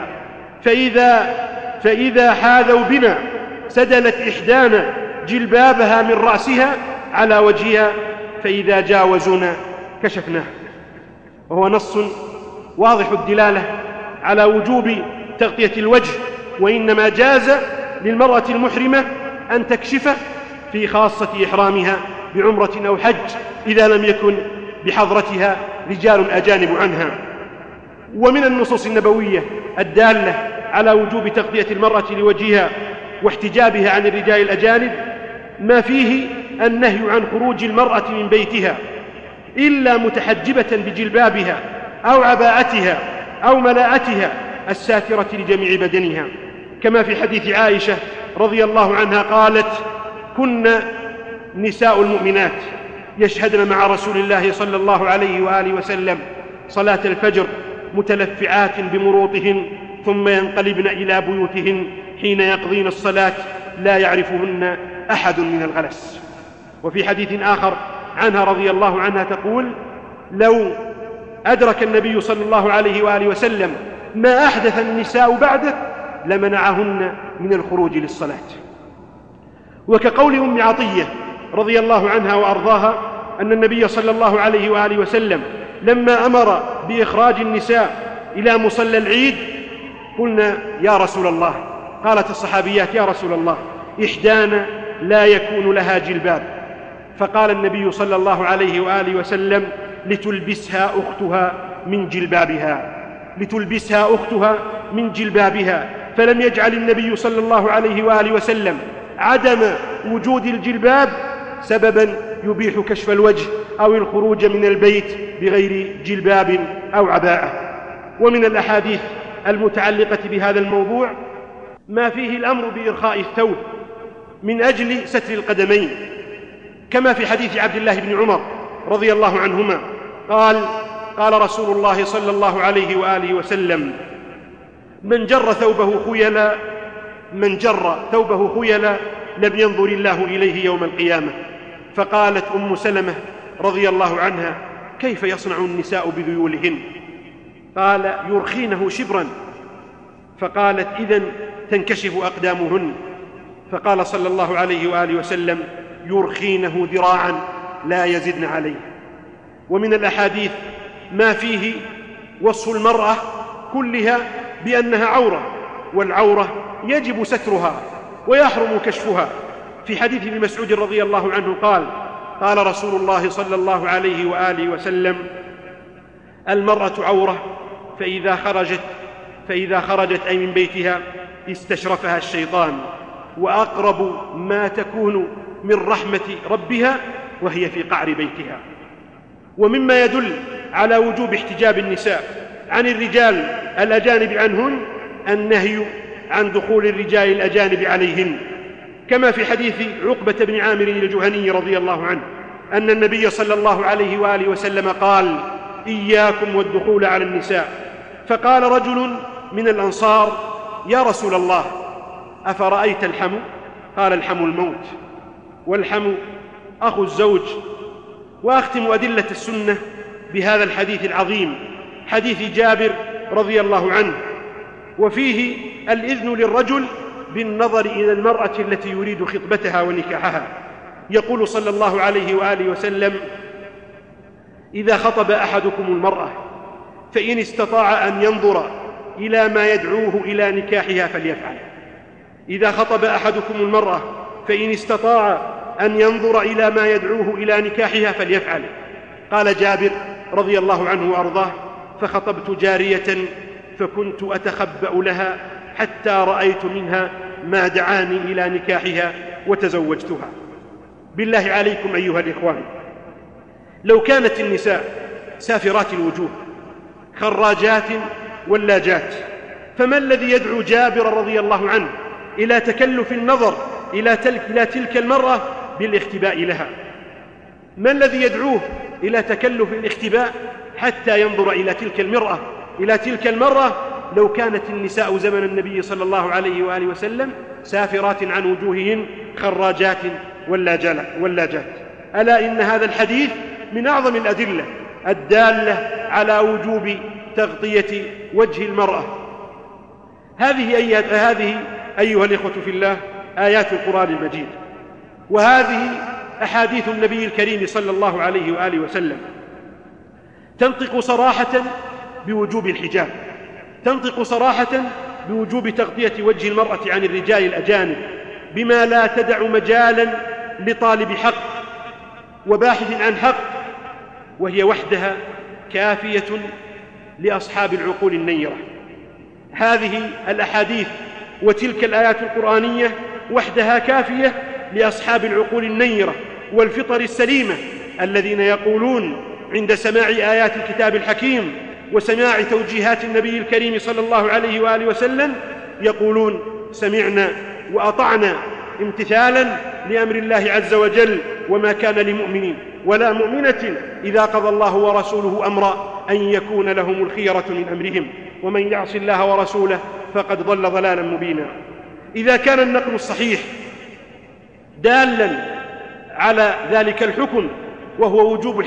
فإذا حاذوا بنا سدلت إحدانا جلبابها من رأسها على وجهها، فإذا جاوزونا كشفناه. وهو نص واضح الدلالة على وجوب تغطية الوجه، وإنما جاز للمرأة المحرمة أن تكشف في خاصة إحرامها بعمرة أو حج إذا لم يكن بحضرتها رجال أجانب عنها. ومن النصوص النبوية الدالة على وجوب تغطية المرأة لوجهها واحتجابها عن الرجال الأجانب ما فيه النهي عن خروج المرأة من بيتها إلا متحجبة بجلبابها أو عباءتها أو ملاءتها الساترة لجميع بدنها، كما في حديث عائشة رضي الله عنها قالت: كنا نساء المؤمنات يشهدن مع رسول الله صلى الله عليه وآله وسلم صلاة الفجر متلفعات بمروطهن، ثم ينقلبن إلى بيوتهن حين يقضين الصلاة لا يعرفهن أحد من الغلس. وفي حديث آخر عنها رضي الله عنها تقول: لو أدرك النبي صلى الله عليه وآله وسلم ما أحدث النساء بعده لمنعهن من الخروج للصلاة. وكقول أم عطية رضي الله عنها وأرضاها أن النبي صلى الله عليه وآله وسلم لما أمر بإخراج النساء إلى مصلى العيد قلنا: يا رسول الله. قالت الصحابيات: يا رسول الله، إحدانا لا يكون لها جلباب. فقال النبي صلى الله عليه وآله وسلم: لتلبسها أختها من جلبابها. فلم يجعل النبي صلى الله عليه وآله وسلم عدم وجود الجلباب سببا يبيح كشف الوجه أو الخروج من البيت بغير جلباب أو عباءة. ومن الأحاديث المتعلقة بهذا الموضوع ما فيه الأمر بإرخاء الثوب من أجل ستر القدمين، كما في حديث عبد الله بن عمر رضي الله عنهما قال رسول الله صلى الله عليه وآله وسلم: من جر ثوبه خيلا لم ينظر الله إليه يوم القيامة. فقالت أم سلمة رضي الله عنها: كيف يصنع النساء بذيولهن؟ قال: يرخينه شبرا. فقالت: إذن تنكشف أقدامهن. فقال صلى الله عليه وآله وسلم: يرخينه ذراعا لا يزدن عليه. ومن الأحاديث ما فيه وصف المرأة كلها بأنها عورة، والعورة يجب سترها ويحرم كشفها. في حديث ابن مسعود رضي الله عنه قال رسول الله صلى الله عليه وآله وسلم: المرأة عورة، فإذا خرجت أي من بيتها استشرفها الشيطان، وأقرب ما تكون من رحمة ربها وهي في قعر بيتها. ومما يدل على وجوب احتجاب النساء عن الرجال الأجانب عنهن النهي عن دخول الرجال الأجانب عليهن، كما في حديث عقبة بن عامر الجهني رضي الله عنه أن النبي صلى الله عليه وآله وسلم قال: إياكم والدخول على النساء. فقال رجل من الأنصار: يا رسول الله، أفرأيت الحمو؟ قال: الحمو الموت، والحمو أخو الزوج. وأختم أدلة السنة بهذا الحديث العظيم، حديث جابر رضي الله عنه، وفيه الإذن للرجل بالنظر إلى المرأة التي يريد خطبتها ونكاحها. يقول صلى الله عليه وآله وسلم: إذا خطب أحدكم المرأة فإن استطاع أن ينظر إلى ما يدعوه إلى نكاحها فليفعل. إذا خطب أحدكم المرأة فإن استطاع أن ينظر إلى ما يدعوه إلى نكاحها فليفعل. قال جابر رضي الله عنه وأرضاه: فخطبت جارية فكنت أتخبأ لها حتى رأيت منها ما دعاني إلى نكاحها وتزوجتها. بالله عليكم أيها الإخوان، لو كانت النساء سافرات الوجوه خراجات ولاجات، فما الذي يدعو جابر رضي الله عنه إلى تكلف النظر إلى تلك المرأة بالاختباء لها؟ ما الذي يدعوه إلى تكلف الاختباء حتى ينظر إلى تلك المرأة لو كانت النساء زمن النبي صلى الله عليه وآله وسلم سافرات عن وجوههن خراجات ولاجات؟ ألا إن هذا الحديث من أعظم الأدلة الدالة على وجوب تغطية وجه المرأة. هذه أيها الإخوة في الله آيات القرآن المجيد، وهذه أحاديث النبي الكريم صلى الله عليه وآله وسلم تنطق صراحة بوجوب الحجاب، تنطق صراحة بوجوب تغطية وجه المرأة عن الرجال الأجانب، بما لا تدع مجالا لطالب حق وباحث عن حق، وهي وحدها كافية لأصحاب العقول النيرة. هذه الأحاديث وتلك الآيات القرآنية وحدها كافية لأصحاب العقول النيرة والفطر السليمة، الذين يقولون عند سماع آيات الكتاب الحكيم وسماع توجيهات النبي الكريم صلى الله عليه وآله وسلم، يقولون: سمعنا وأطعنا امتثالا لأمر الله عز وجل، وما كان لمؤمن ولا مؤمنة إذا قضى الله ورسوله أمرا أن يكون لهم الخيرة من أمرهم، ومن يعص الله ورسوله فقد ضل ضلالا مبينا. إذا كان النقل الصحيح دالا على ذلك الحكم وهو وجوب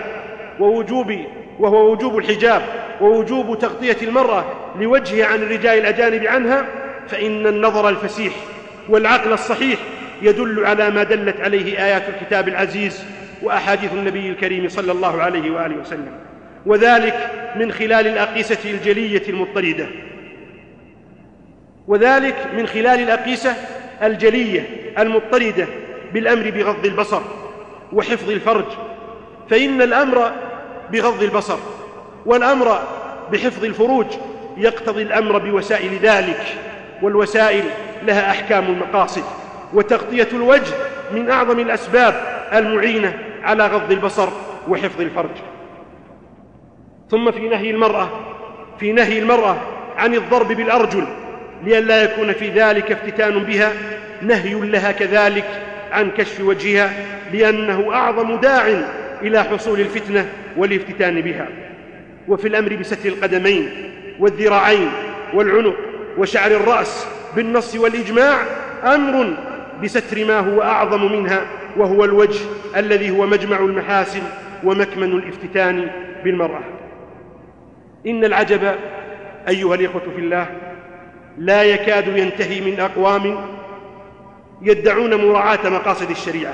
الحجاب ووجوب تغطية المرأة لوجهها عن الرجال الأجانب عنها، فإن النظر الفسيح والعقل الصحيح يدل على ما دلت عليه آيات الكتاب العزيز وأحاديث النبي الكريم صلى الله عليه وآله وسلم، وذلك من خلال الأقيسة الجلية المضطردة بالأمر بغض البصر وحفظ الفرج، فإن الأمر بغض البصر والأمر بحفظ الفروج يقتضي الأمر بوسائل ذلك، والوسائل لها أحكام المقاصد، وتغطية الوجه من أعظم الأسباب المعينة على غض البصر وحفظ الفرج. ثم في نهي المرأة عن الضرب بالأرجل لئلا يكون في ذلك افتتان بها، نهي لها كذلك عن كشف وجهها، لأنه أعظم داع إلى حصول الفتنة والافتتان بها. وفي الأمر بستر القدمين والذراعين والعنق وشعر الرأس بالنص والإجماع أمر بستر ما هو أعظم منها، وهو الوجه الذي هو مجمع المحاسن ومكمن الافتتان بالمرأة. إن العجب أيها الإخوة في الله لا يكاد ينتهي من أقوام يدعون مراعاة مقاصد الشريعة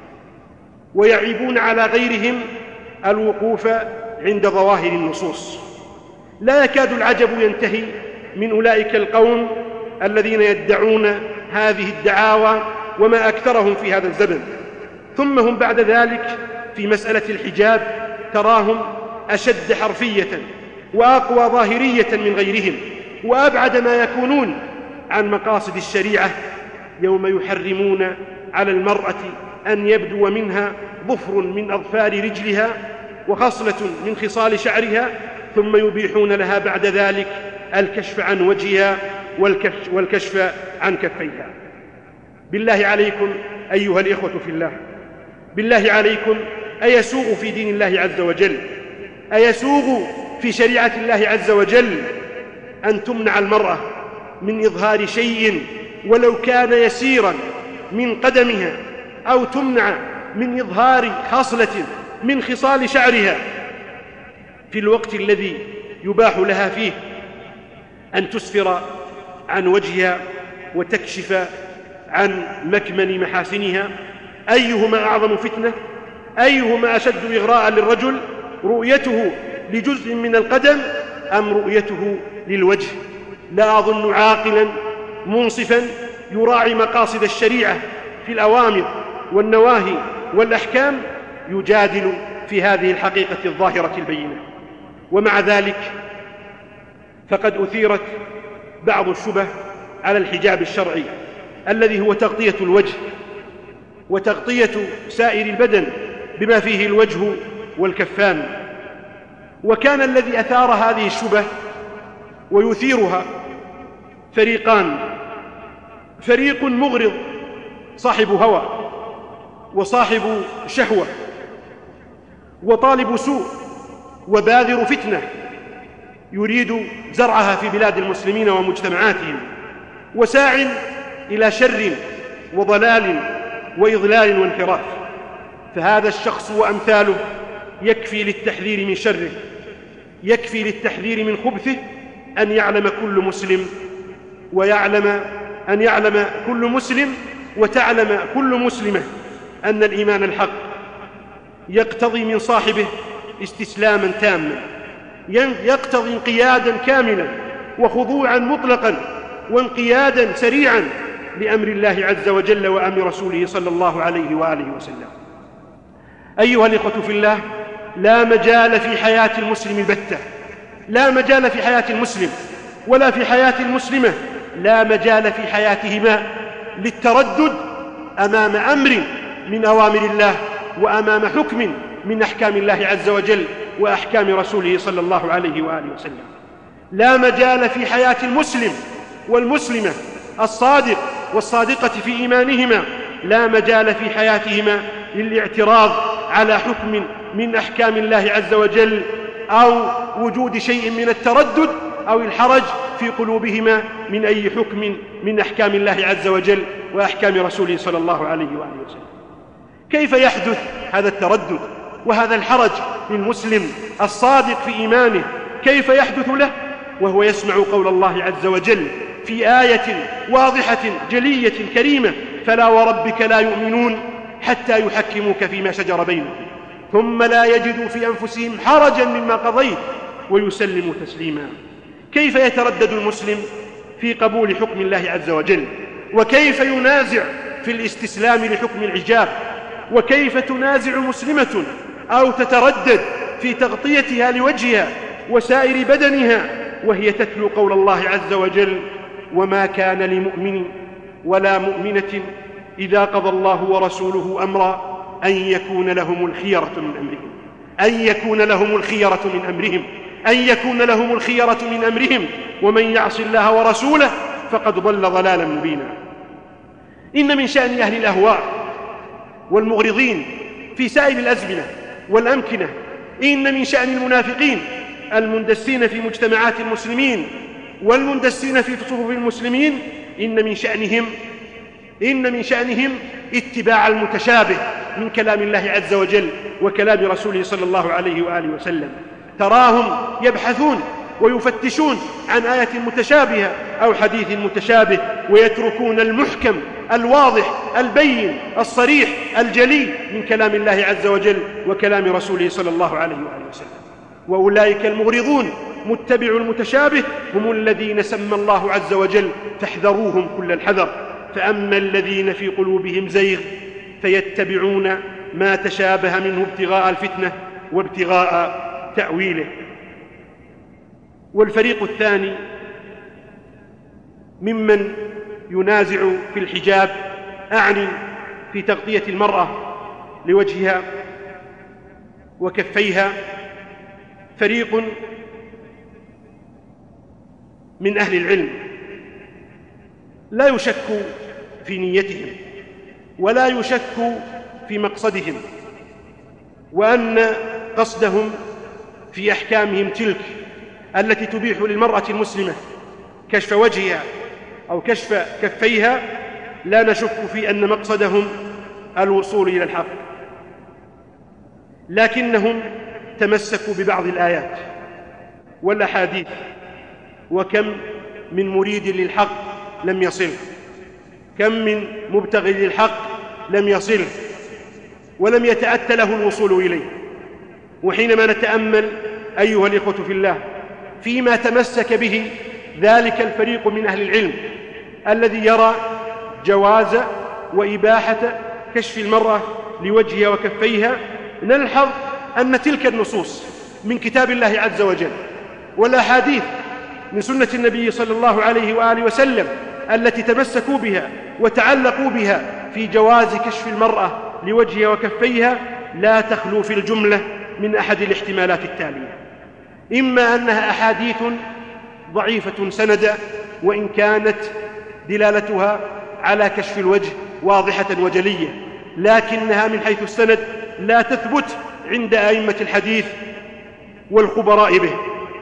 ويعيبون على غيرهم الوقوف عند ظواهر النصوص. لا يكاد العجب ينتهي من أولئك القوم الذين يدعون هذه الدعاوى وما أكثرهم في هذا الزمن، ثم هم بعد ذلك في مسألة الحجاب تراهم أشد حرفية وأقوى ظاهرية من غيرهم، وأبعد ما يكونون عن مقاصد الشريعة، يوم يحرمون على المرأة أن يبدو منها ظفر من أظفار رجلها وخصلة من خصال شعرها، ثم يبيحون لها بعد ذلك الكشف عن وجهها والكشف عن كفيها. بالله عليكم أيها الإخوة في الله، بالله عليكم، أيسوغ في دين الله عز وجل، أيسوغ في شريعة الله عز وجل أن تمنع المرأة من إظهار شيء ولو كان يسيرا من قدمها، أو تمنع من إظهار خصلة من خصال شعرها في الوقت الذي يباح لها فيه أن تسفر عن وجهها وتكشف عن مكمن محاسنها؟ أيهما أعظم فتنة؟ أيهما أشد إغراء للرجل؟ رؤيته لجزء من القدم أم رؤيته للوجه. لا أظن عاقلا منصفا يراعي مقاصد الشريعة في الأوامر والنواهي والأحكام يجادل في هذه الحقيقة الظاهرة البينة. ومع ذلك فقد أثيرت بعض الشبه على الحجاب الشرعي الذي هو تغطية الوجه وتغطية سائر البدن بما فيه الوجه والكفان. وكان الذي أثار هذه الشبه ويثيرها فريقان: فريق مغرض صاحب هوى وصاحب شهوة وطالب سوء وباذر فتنة يريد زرعها في بلاد المسلمين ومجتمعاتهم، وساع إلى شر وضلال وإضلال وانحراف. فهذا الشخص وأمثاله يكفي للتحذير من شره، يكفي للتحذير من خبثه أن يعلم كل مسلم أن يعلم كل مسلم وتعلم كل مسلمة أن الإيمان الحق يقتضي من صاحبه استسلاما تاما، يقتضي انقيادا كاملا وخضوعا مطلقا وانقيادا سريعا لأمر الله عز وجل وأمر رسوله صلى الله عليه وآله وسلم. أيها الإخوة في الله، لا مجال في حياة المسلم البتة، لا مجال في حياة المسلم ولا في حياة المسلمة، لا مجال في حياتهما للتردد أمام أمر من أوامر الله وأمام حكم من أحكام الله عز وجل وأحكام رسوله صلى الله عليه وآله وسلم. لا مجال في حياة المسلم والمسلمة الصادق والصادقة في إيمانهما، لا مجال في حياتهما للاعتراض على حكم من أحكام الله عز وجل أو وجود شيء من التردد أو الحرج في قلوبهما من أي حكم من أحكام الله عز وجل وأحكام رسوله صلى الله عليه وآله وسلم. كيف يحدث هذا التردد وهذا الحرج للمسلم الصادق في إيمانه؟ كيف يحدث له وهو يسمع قول الله عز وجل في آية واضحة جلية كريمة: فلا وربك لا يؤمنون حتى يحكموك فيما شجر بينهم ثم لا يجدوا في أنفسهم حرجا مما قضيت ويسلموا تسليما. كيف يتردد المسلم في قبول حكم الله عز وجل؟ وكيف ينازع في الاستسلام لحكم الحجاب؟ وكيف تنازع مسلمة أو تتردد في تغطيتها لوجهها وسائر بدنها وهي تتلو قول الله عز وجل: وما كان لمؤمن ولا مؤمنة إذا قضى الله ورسوله أمرا أن يكون لهم الخيرة من أمرهم، أن يكون لهم الخيرة من أمرهم، أن يكون لهم الخيرة من أمرهم، ومن يعص الله ورسوله فقد ضل ضلالا مبينا. إن من شأن أهل الأهواء والمغرضين في سائر الأزمنة والأمكنة، إن من شأن المنافقين المندسين في مجتمعات المسلمين والمندسين في صفوف المسلمين، إن من شأنهم اتباع المتشابه من كلام الله عز وجل وكلام رسوله صلى الله عليه وآله وسلم. تراهم يبحثون ويفتشون عن آية متشابهة أو حديث متشابه ويتركون المحكم الواضح البين الصريح الجلي من كلام الله عز وجل وكلام رسوله صلى الله عليه وآله وسلم. وأولئك المغرضون متبع المتشابه هم الذين سمى الله عز وجل فاحذروهم كل الحذر. فأما الذين في قلوبهم زيغ فيتبعون ما تشابه منه ابتغاء الفتنة وابتغاء تأويله. والفريق الثاني ممن ينازع في الحجاب، أعني في تغطية المرأة لوجهها وكفيها، فريق من أهل العلم لا يشك في نيتهم ولا يشك في مقصدهم، وأن قصدهم في أحكامهم تلك التي تبيح للمرأة المسلمة كشف وجهها أو كشف كفيها، لا نشك في أن مقصدهم الوصول إلى الحق، لكنهم تمسكوا ببعض الآيات والأحاديث، وكم من مريد للحق لم يصل، كم من مبتغي للحق لم يصل ولم يتأتى له الوصول إليه. وحينما نتأمل أيها الإخوة في الله فيما تمسك به ذلك الفريق من أهل العلم الذي يرى جواز وإباحة كشف المرأة لوجهها وكفيها، نلحظ أن تلك النصوص من كتاب الله عز وجل والأحاديث من سنة النبي صلى الله عليه وآله وسلم التي تمسكوا بها وتعلقوا بها في جواز كشف المرأة لوجهها وكفيها لا تخلو في الجملة من أحد الاحتمالات التالية: إما أنها أحاديث ضعيفة سندا وإن كانت دلالتها على كشف الوجه واضحة وجلية، لكنها من حيث السند لا تثبت عند أئمة الحديث والخبراء به،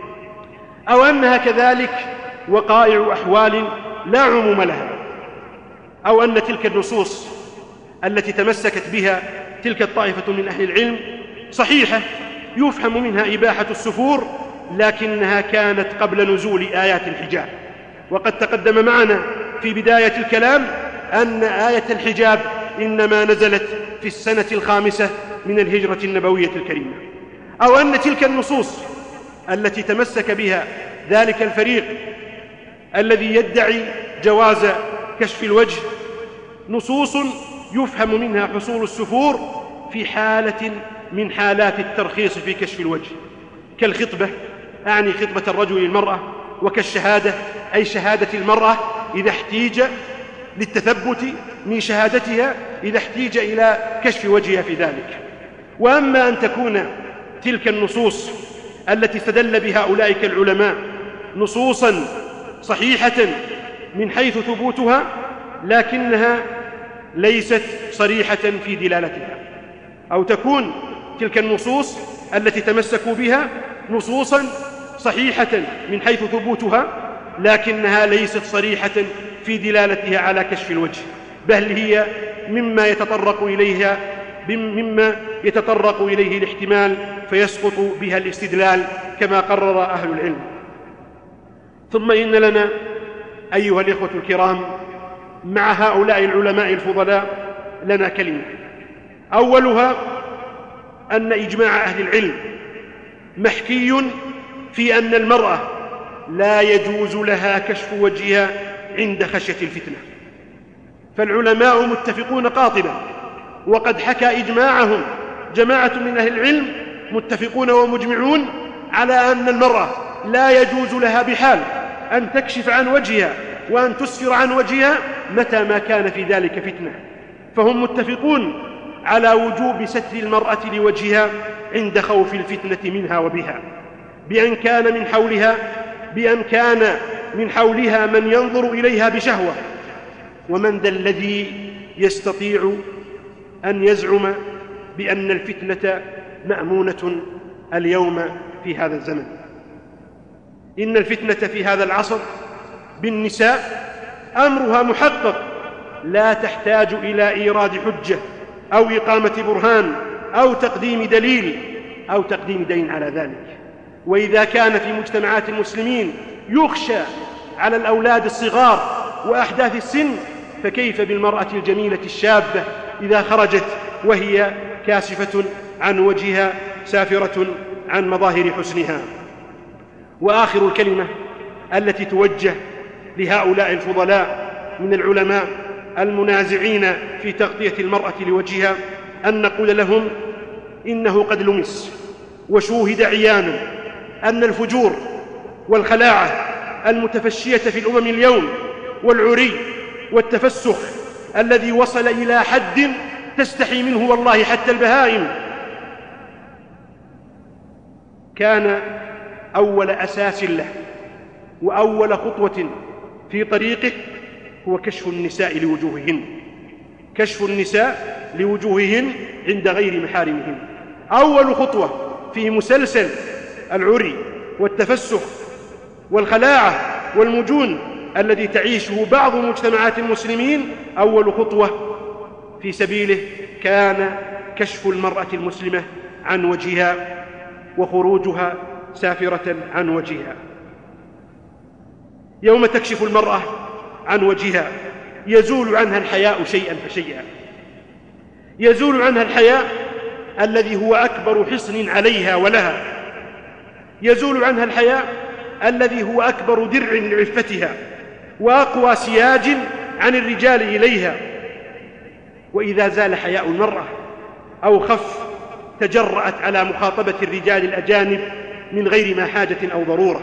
أو أنها كذلك وقائع أحوال لا عموم لها، أو أن تلك النصوص التي تمسكت بها تلك الطائفة من أهل العلم صحيحة يفهم منها إباحة السفور، لكنها كانت قبل نزول آيات الحجاب. وقد تقدم معنا في بداية الكلام أن آية الحجاب إنما نزلت في السنة 5 من الهجرة النبوية الكريمة، أو أن تلك النصوص التي تمسك بها ذلك الفريق الذي يدعي جواز كشف الوجه نصوص يفهم منها حصول السفور في حالة من حالات الترخيص في كشف الوجه، كالخطبة، أعني خطبة الرجل للمرأة، وكالشهادة أي شهادة المرأة إذا احتيج للتثبت من شهادتها إذا احتيج إلى كشف وجهها في ذلك. وأما أن تكون تلك النصوص التي استدل بها أولئك العلماء نصوصا صحيحة من حيث ثبوتها لكنها ليست صريحة في دلالتها، أو تكون تلك النصوص التي تمسكوا بها نصوصا صحيحة من حيث ثبوتها لكنها ليست صريحة في دلالتها على كشف الوجه، بل هي مما يتطرق إليه الاحتمال فيسقط بها الاستدلال كما قرر أهل العلم. ثم إن لنا أيها الإخوة الكرام مع هؤلاء العلماء الفضلاء لنا كلمة، أولها أن إجماع أهل العلم محكي في أن المرأة لا يجوز لها كشف وجهها عند خشية الفتنة، فالعلماء متفقون قاطبة، وقد حكى إجماعهم جماعة من أهل العلم متفقون ومجمعون على أن المرأة لا يجوز لها بحال أن تكشف عن وجهها وأن تسفر عن وجهها متى ما كان في ذلك فتنة، فهم متفقون على وجوب ستر المرأة لوجهها عند خوف الفتنة منها وبها، بأن كان من حولها من ينظر إليها بشهوة، ومن ذا الذي يستطيع أن يزعم بأن الفتنة مأمونة اليوم في هذا الزمن؟ إن الفتنة في هذا العصر بالنساء أمرها محقق، لا تحتاج إلى إيراد حجة أو إقامة برهان أو تقديم دليل أو تقديم دين على ذلك. وإذا كان في مجتمعات المسلمين يخشى على الأولاد الصغار وأحداث السن، فكيف بالمرأة الجميلة الشابة إذا خرجت وهي كاشفة عن وجهها سافرة عن مظاهر حسنها؟ وآخر الكلمة التي توجه لهؤلاء الفضلاء من العلماء المنازعين في تغطية المرأة لوجهها أن نقول لهم إنه قد لمس وشوهد عيانا أن الفجور والخلاعة المتفشية في الأمم اليوم والعري والتفسخ الذي وصل إلى حد تستحي منه والله حتى البهائم كان أول أساس له وأول خطوة في طريقه هو كشف النساء لوجوههن، كشف النساء لوجوههن عند غير محارمهن. أول خطوة في مسلسل العري والتفسخ والخلاعة والمجون الذي تعيشه بعض مجتمعات المسلمين، أول خطوة في سبيله كان كشف المرأة المسلمة عن وجهها وخروجها سافرة عن وجهها. يوم تكشف المرأة عن وجهها يزول عنها الحياء شيئا فشيئا، يزول عنها الحياء الذي هو أكبر حصن عليها ولها، يزول عنها الحياء الذي هو أكبر درع لعفتها وأقوى سياج عن الرجال إليها. وإذا زال حياء المرأة أو خف تجرأت على مخاطبة الرجال الأجانب من غير ما حاجة أو ضرورة،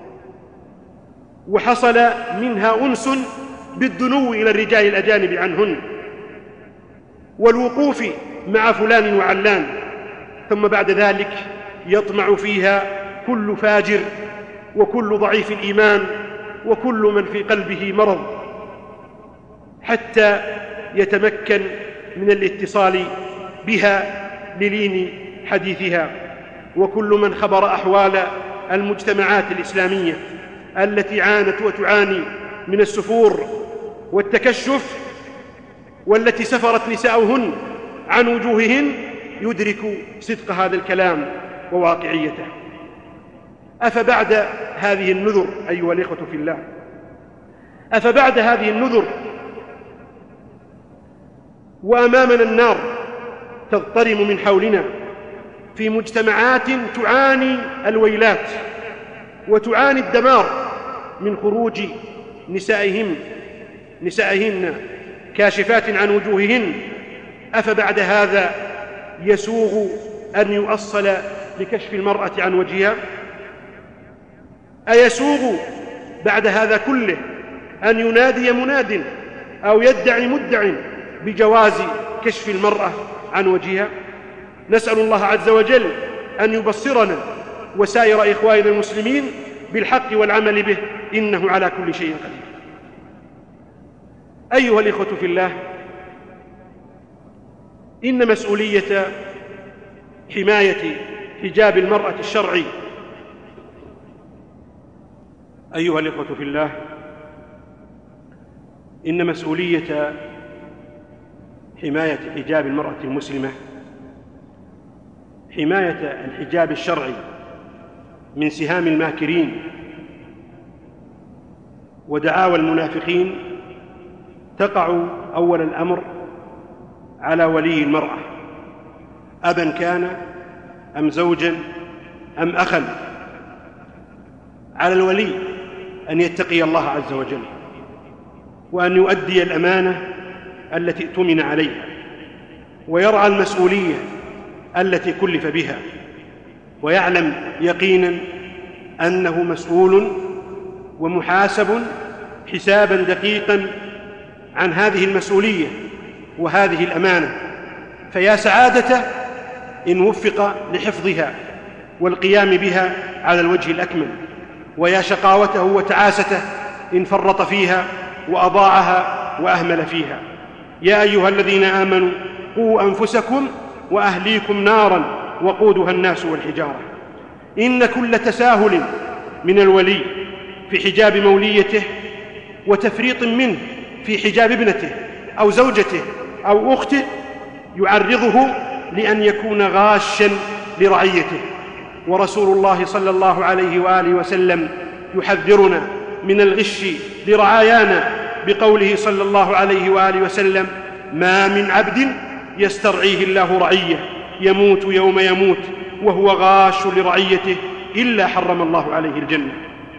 وحصل منها أنس بالدنو إلى الرجال الأجانب عنهن والوقوف مع فلان وعلان، ثم بعد ذلك يطمع فيها كل فاجر وكل ضعيف الإيمان وكل من في قلبه مرض، حتى يتمكن من الاتصال بها للين حديثها. وكل من خبر أحوال المجتمعات الإسلامية التي عانت وتعاني من السفور والتكشف، والتي سفرت نساؤهن عن وجوههن، يدرك صدق هذا الكلام وواقعيته. أفبعد هذه النذر أيها الإخوة في الله، أفبعد هذه النذر وأمامنا النار تضطرم من حولنا في مجتمعات تعاني الويلات وتعاني الدمار من خروج نسائهن كاشفات عن وجوههن، أفبعد هذا يسوغ أن يؤصل لكشف المرأة عن وجهها؟ أيسوغ بعد هذا كله أن ينادي مناد أو يدعي مدع بجواز كشف المرأة عن وجهها؟ نسأل الله عز وجل أن يبصرنا وسائر إخواننا المسلمين بالحق والعمل به، إنه على كل شيء قدير. أيها الإخوة في الله، إن مسؤولية حماية حجاب المرأة الشرعي أيها الإخوة في الله، إن مسؤولية حماية حجاب المرأة المسلمة، حماية الحجاب الشرعي من سهام الماكرين ودعاوى المنافقين، تقع أول الأمر على ولي المرأة، أبا كان أم زوجا أم أخا. على الولي أن يتقي الله عز وجل وأن يؤدي الأمانة التي اؤتمن عليها، ويرعى المسؤولية التي كلف بها، ويعلم يقينا أنه مسؤول ومحاسب حسابا دقيقا عن هذه المسؤولية وهذه الأمانة. فيا سعادته إن وفق لحفظها والقيام بها على الوجه الأكمل، ويا شقاوته وتعاسته إن فرط فيها وأضاعها وأهمل فيها. يا أيها الذين آمنوا قوا أنفسكم وأهليكم نارا وقودها الناس والحجارة. إن كل تساهل من الولي في حجاب موليته وتفريط منه في حجاب ابنته أو زوجته أو أخته يعرضه لأن يكون غاشا لرعيته. ورسول الله صلى الله عليه وآله وسلم يحذرنا من الغش لرعايانا بقوله صلى الله عليه وآله وسلم: ما من عبد يسترعيه الله رعية يموت يوم يموت وهو غاش لرعيته إلا حرم الله عليه الجنة.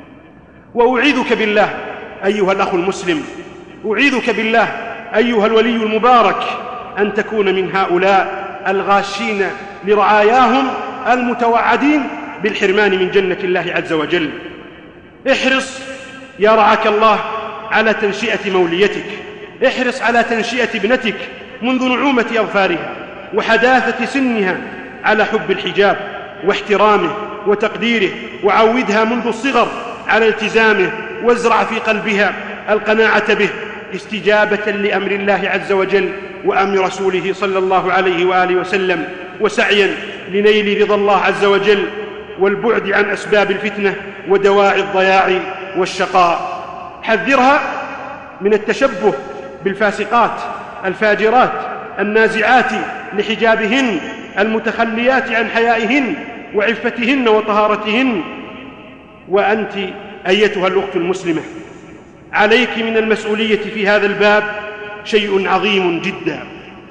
وأعيذك بالله أيها الأخ المسلم، أعيذك بالله أيها الولي المبارك أن تكون من هؤلاء الغاشين لرعاياهم المتوعدين بالحرمان من جنة الله عز وجل. احرص يا رعاك الله على تنشئة موليتك، احرص على تنشئة ابنتك منذ نعومة أظفارها وحداثة سنها على حب الحجاب واحترامه وتقديره، وعودها منذ الصغر على التزامه، وازرع في قلبها القناعة به استجابة لأمر الله عز وجل وأمر رسوله صلى الله عليه وآله وسلم، وسعيا لنيل رضا الله عز وجل والبعد عن أسباب الفتنة ودواعي الضياع والشقاء. حذرها من التشبه بالفاسقات الفاجرات النازعات لحجابهن المتخليات عن حيائهن وعفتهن وطهارتهن. وأنت أيتها الأخت المسلمة عليك من المسؤولية في هذا الباب شيء عظيم جدا،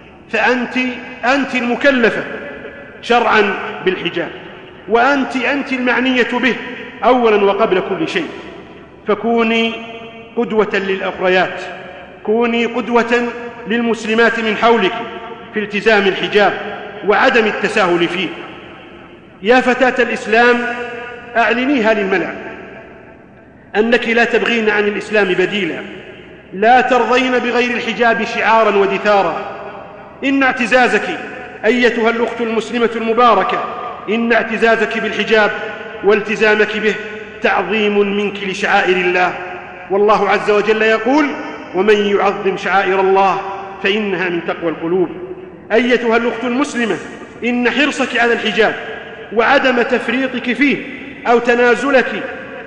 فأنت المكلفة شرعا بالحجاب، وأنت المعنية به أولا وقبل كل شيء. فكوني قدوة للأخريات، كوني قدوة للمسلمات من حولك في التزام الحجاب وعدم التساهل فيه. يا فتاة الإسلام، أعلنيها للملأ أنك لا تبغين عن الإسلام بديلا، لا ترضين بغير الحجاب شعارا ودثارا. إن اعتزازك أيتها الأخت المسلمة المباركة، إن اعتزازك بالحجاب والتزامك به تعظيم منك لشعائر الله، والله عز وجل يقول: ومن يعظم شعائر الله فإنها من تقوى القلوب. أيتها الأخت المسلمة، إن حرصك على الحجاب وعدم تفريطك فيه أو تنازلك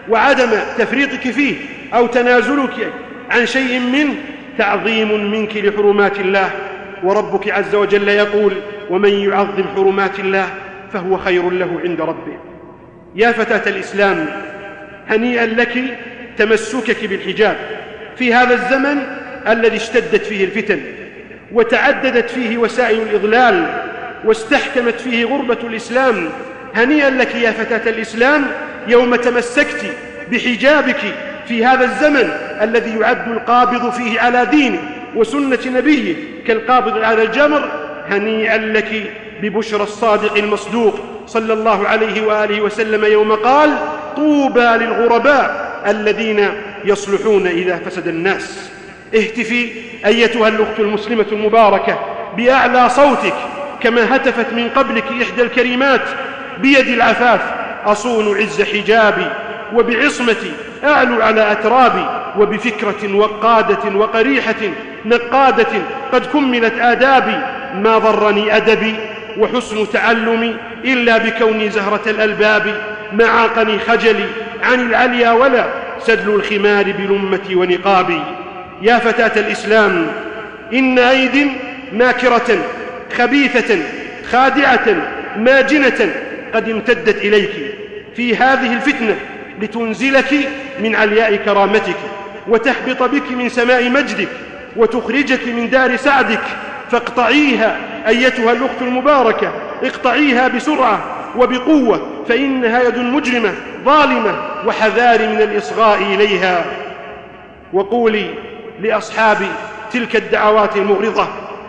عن شيء منه تعظيم منك لحرمات الله، وربك عز وجل يقول: ومن يعظم حرمات الله فهو خير له عند ربه. يا فتاة الإسلام، هنيئا لك تمسكك بالحجاب في هذا الزمن الذي اشتدت فيه الفتن وتعددت فيه وسائل الإضلال واستحكمت فيه غربة الإسلام. هنيئا لك يا فتاة الإسلام يوم تمسكت بحجابك في هذا الزمن الذي يعد القابض فيه على دينه وسنة نبيه كالقابض على الجمر. هنيئا لك ببشرى الصادق المصدوق صلى الله عليه وآله وسلم يوم قال: طوبى للغرباء الذين يصلحون إذا فسد الناس. اهتفي أيتها الأخت المسلمة المباركة بأعلى صوتك كما هتفت من قبلك إحدى الكريمات: بيد العفاف أصون عز حجابي، وبعصمتي أعلو على أترابي، وبفكرة وقادة وقريحة نقادة قد كملت آدابي، ما ضرني أدبي وحسن تعلمي إلا بكوني زهرة الألباب، ما عاقني خجلي عن العليا ولا سدل الخمار بلمتي ونقابي. يا فتاة الإسلام، إن أيد ماكرة خبيثة خادعة ماجنة قد امتدت إليك في هذه الفتنة لتنزلك من علياء كرامتك وتحبط بك من سماء مجدك وتخرجك من دار سعدك، فاقطعيها أيتها الأخت المباركة، اقطعيها بسرعة وبقوة، فإنها يد مجرمة ظالمة، وحذار من الإصغاء إليها. وقولي لأصحاب تلك الدعوات المغرضة: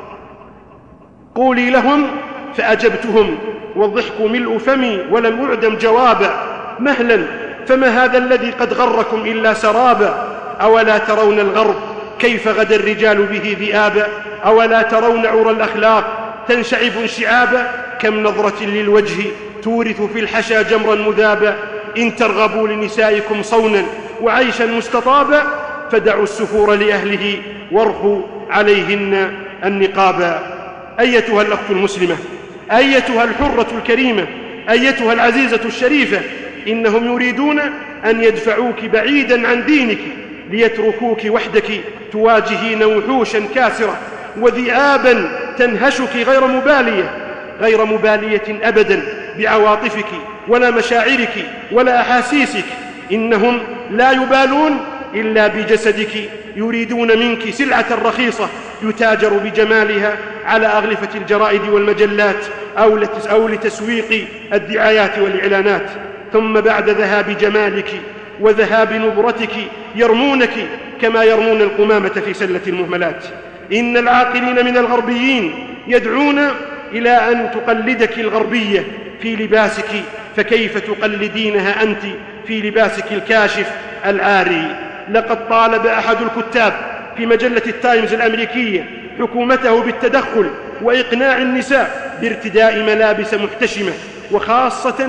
قولي لهم فأجبتهم والضحك ملء فمي ولم أعدم جوابا، مهلا فما هذا الذي قد غركم إلا سرابا، أولا ترون الغرب كيف غدا الرجال به ذئابا، أولا ترون عرى الأخلاق تنشعب انشعابا، كم نظرة للوجه تورث في الحشا جمرا مذابا، إن ترغبوا لنسائكم صونا وعيشا مستطابا، فدعوا السفور لأهله وارخوا عليهن النقابا. أيتها الأخت المسلمة، أيتها الحرة الكريمة، أيتها العزيزة الشريفة، إنهم يريدون أن يدفعوك بعيدا عن دينك ليتركوك وحدك تواجهين وحوشا كاسرة وذئابا تنهشك غير مبالية أبدا بعواطفك ولا مشاعرك ولا أحاسيسك. إنهم لا يبالون إلا بجسدك، يريدون منك سلعة رخيصة يتاجر بجمالها على أغلفة الجرائد والمجلات أو لتسويق الدعايات والإعلانات، ثم بعد ذهاب جمالك وذهاب نبرتك يرمونك كما يرمون القمامة في سلة المهملات. إن العاقلين من الغربيين يدعون إلى أن تقلدك الغربية في لباسك، فكيف تقلدينها أنت في لباسك الكاشف العاري؟ لقد طالب أحد الكتاب في مجلة التايمز الأمريكية حكومته بالتدخل وإقناع النساء بارتداء ملابس محتشمة، وخاصة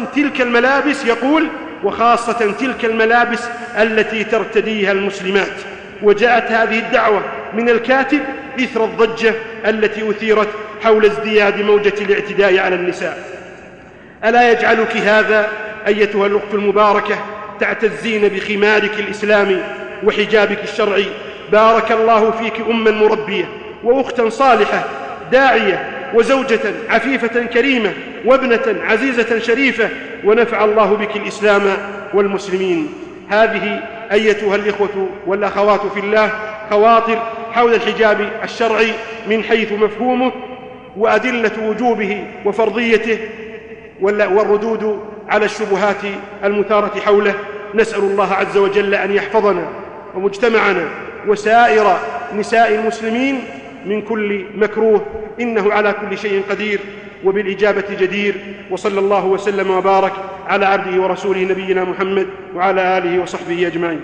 تلك الملابس التي ترتديها المسلمات. وجاءت هذه الدعوة من الكاتب إثر الضجة التي أثيرت حول ازدياد موجة الاعتداء على النساء. ألا يجعلك هذا أيتها الأخت المباركة تعتزين بخمارك الإسلامي وحجابك الشرعي؟ بارك الله فيك أما مربية وأختا صالحة داعية وزوجة عفيفة كريمة وابنة عزيزة شريفة، ونفع الله بك الإسلام والمسلمين. هذه أيتها الإخوة والأخوات في الله خواطر حول الحجاب الشرعي من حيث مفهومه وأدلة وجوبه وفرضيته، والردود على الشبهات المثارة حوله. نسأل الله عز وجل أن يحفظنا ومجتمعنا وسائر نساء المسلمين من كل مكروه، إنه على كل شيء قدير وبالإجابة جدير. وصلى الله وسلم وبارك على عبده ورسوله نبينا محمد وعلى آله وصحبه أجمعين.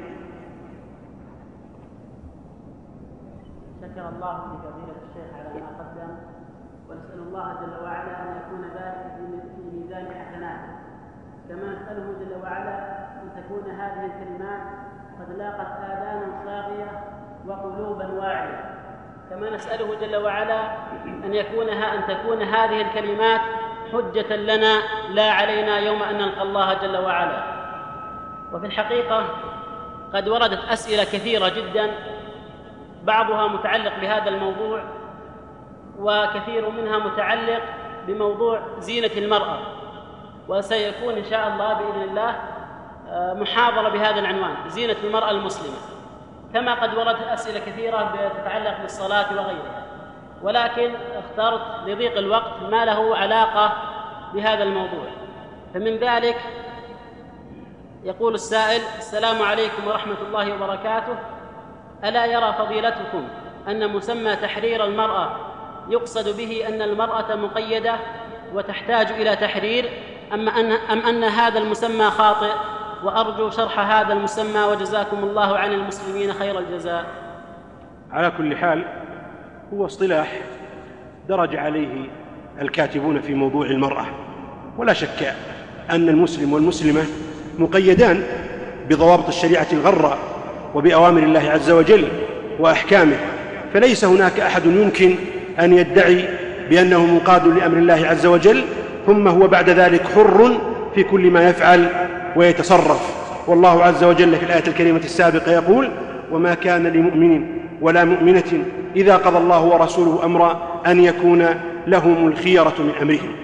شكر الله لفضيلة الشيخ على ما قدم، ونسأل الله جل وعلا أن يكون ذلك في ميزان حسناته، كما نسأله جل وعلا أن تكون هذه الكلمات قد لاقت آذانا صاغية وقلوبا واعية، كما نسأله جل وعلا أن تكون هذه الكلمات حجة لنا لا علينا يوم أن نلقى الله جل وعلا. وفي الحقيقة قد وردت أسئلة كثيرة جدا، بعضها متعلق بهذا الموضوع، وكثير منها متعلق بموضوع زينة المرأة، وسيكون إن شاء الله بإذن الله محاضرة بهذا العنوان، زينة المرأة المسلمة، كما قد وردت أسئلة كثيرة تتعلق بالصلاة وغيرها، ولكن اخترت لضيق الوقت ما له علاقة بهذا الموضوع. فمن ذلك يقول السائل: السلام عليكم ورحمة الله وبركاته، ألا يرى فضيلتكم أن مسمى تحرير المرأة يقصد به أن المرأة مقيدة وتحتاج إلى تحرير، أم أن هذا المسمى خاطئ؟ وأرجو شرح هذا المسمى، وجزاكم الله عن المسلمين خير الجزاء. على كل حال، هو اصطلاح درج عليه الكاتبون في موضوع المرأة، ولا شك أن المسلم والمسلمة مقيدان بضوابط الشريعة الغراء وبأوامر الله عز وجل وأحكامه، فليس هناك أحد يمكن أن يدعي بأنه منقاد لأمر الله عز وجل ثم هو بعد ذلك حر في كل ما يفعل ويتصرف. والله عز وجل في الآية الكريمة السابقة يقول: وما كان لمؤمن ولا مؤمنة إذا قضى الله ورسوله أمرا أن يكون لهم الخيرة من أمرهم.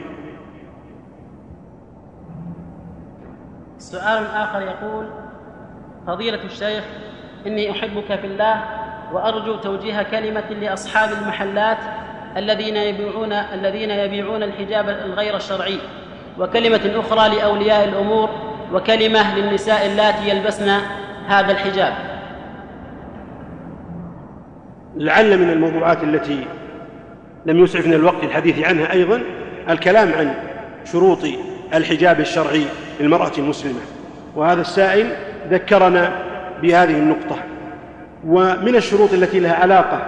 سؤال آخر يقول: فضيلة الشيخ، إني أحبك في الله، وأرجو توجيه كلمة لأصحاب المحلات الذين يبيعون الحجاب الغير الشرعي، وكلمة أخرى لأولياء الأمور، وكلمة للنساء اللاتي يلبسن هذا الحجاب. لعل من الموضوعات التي لم يسعفنا الوقت الحديث عنها أيضا الكلام عن شروط الحجاب الشرعي للمرأة المسلمة، وهذا السائل ذكرنا بهذه النقطة. ومن الشروط التي لها علاقة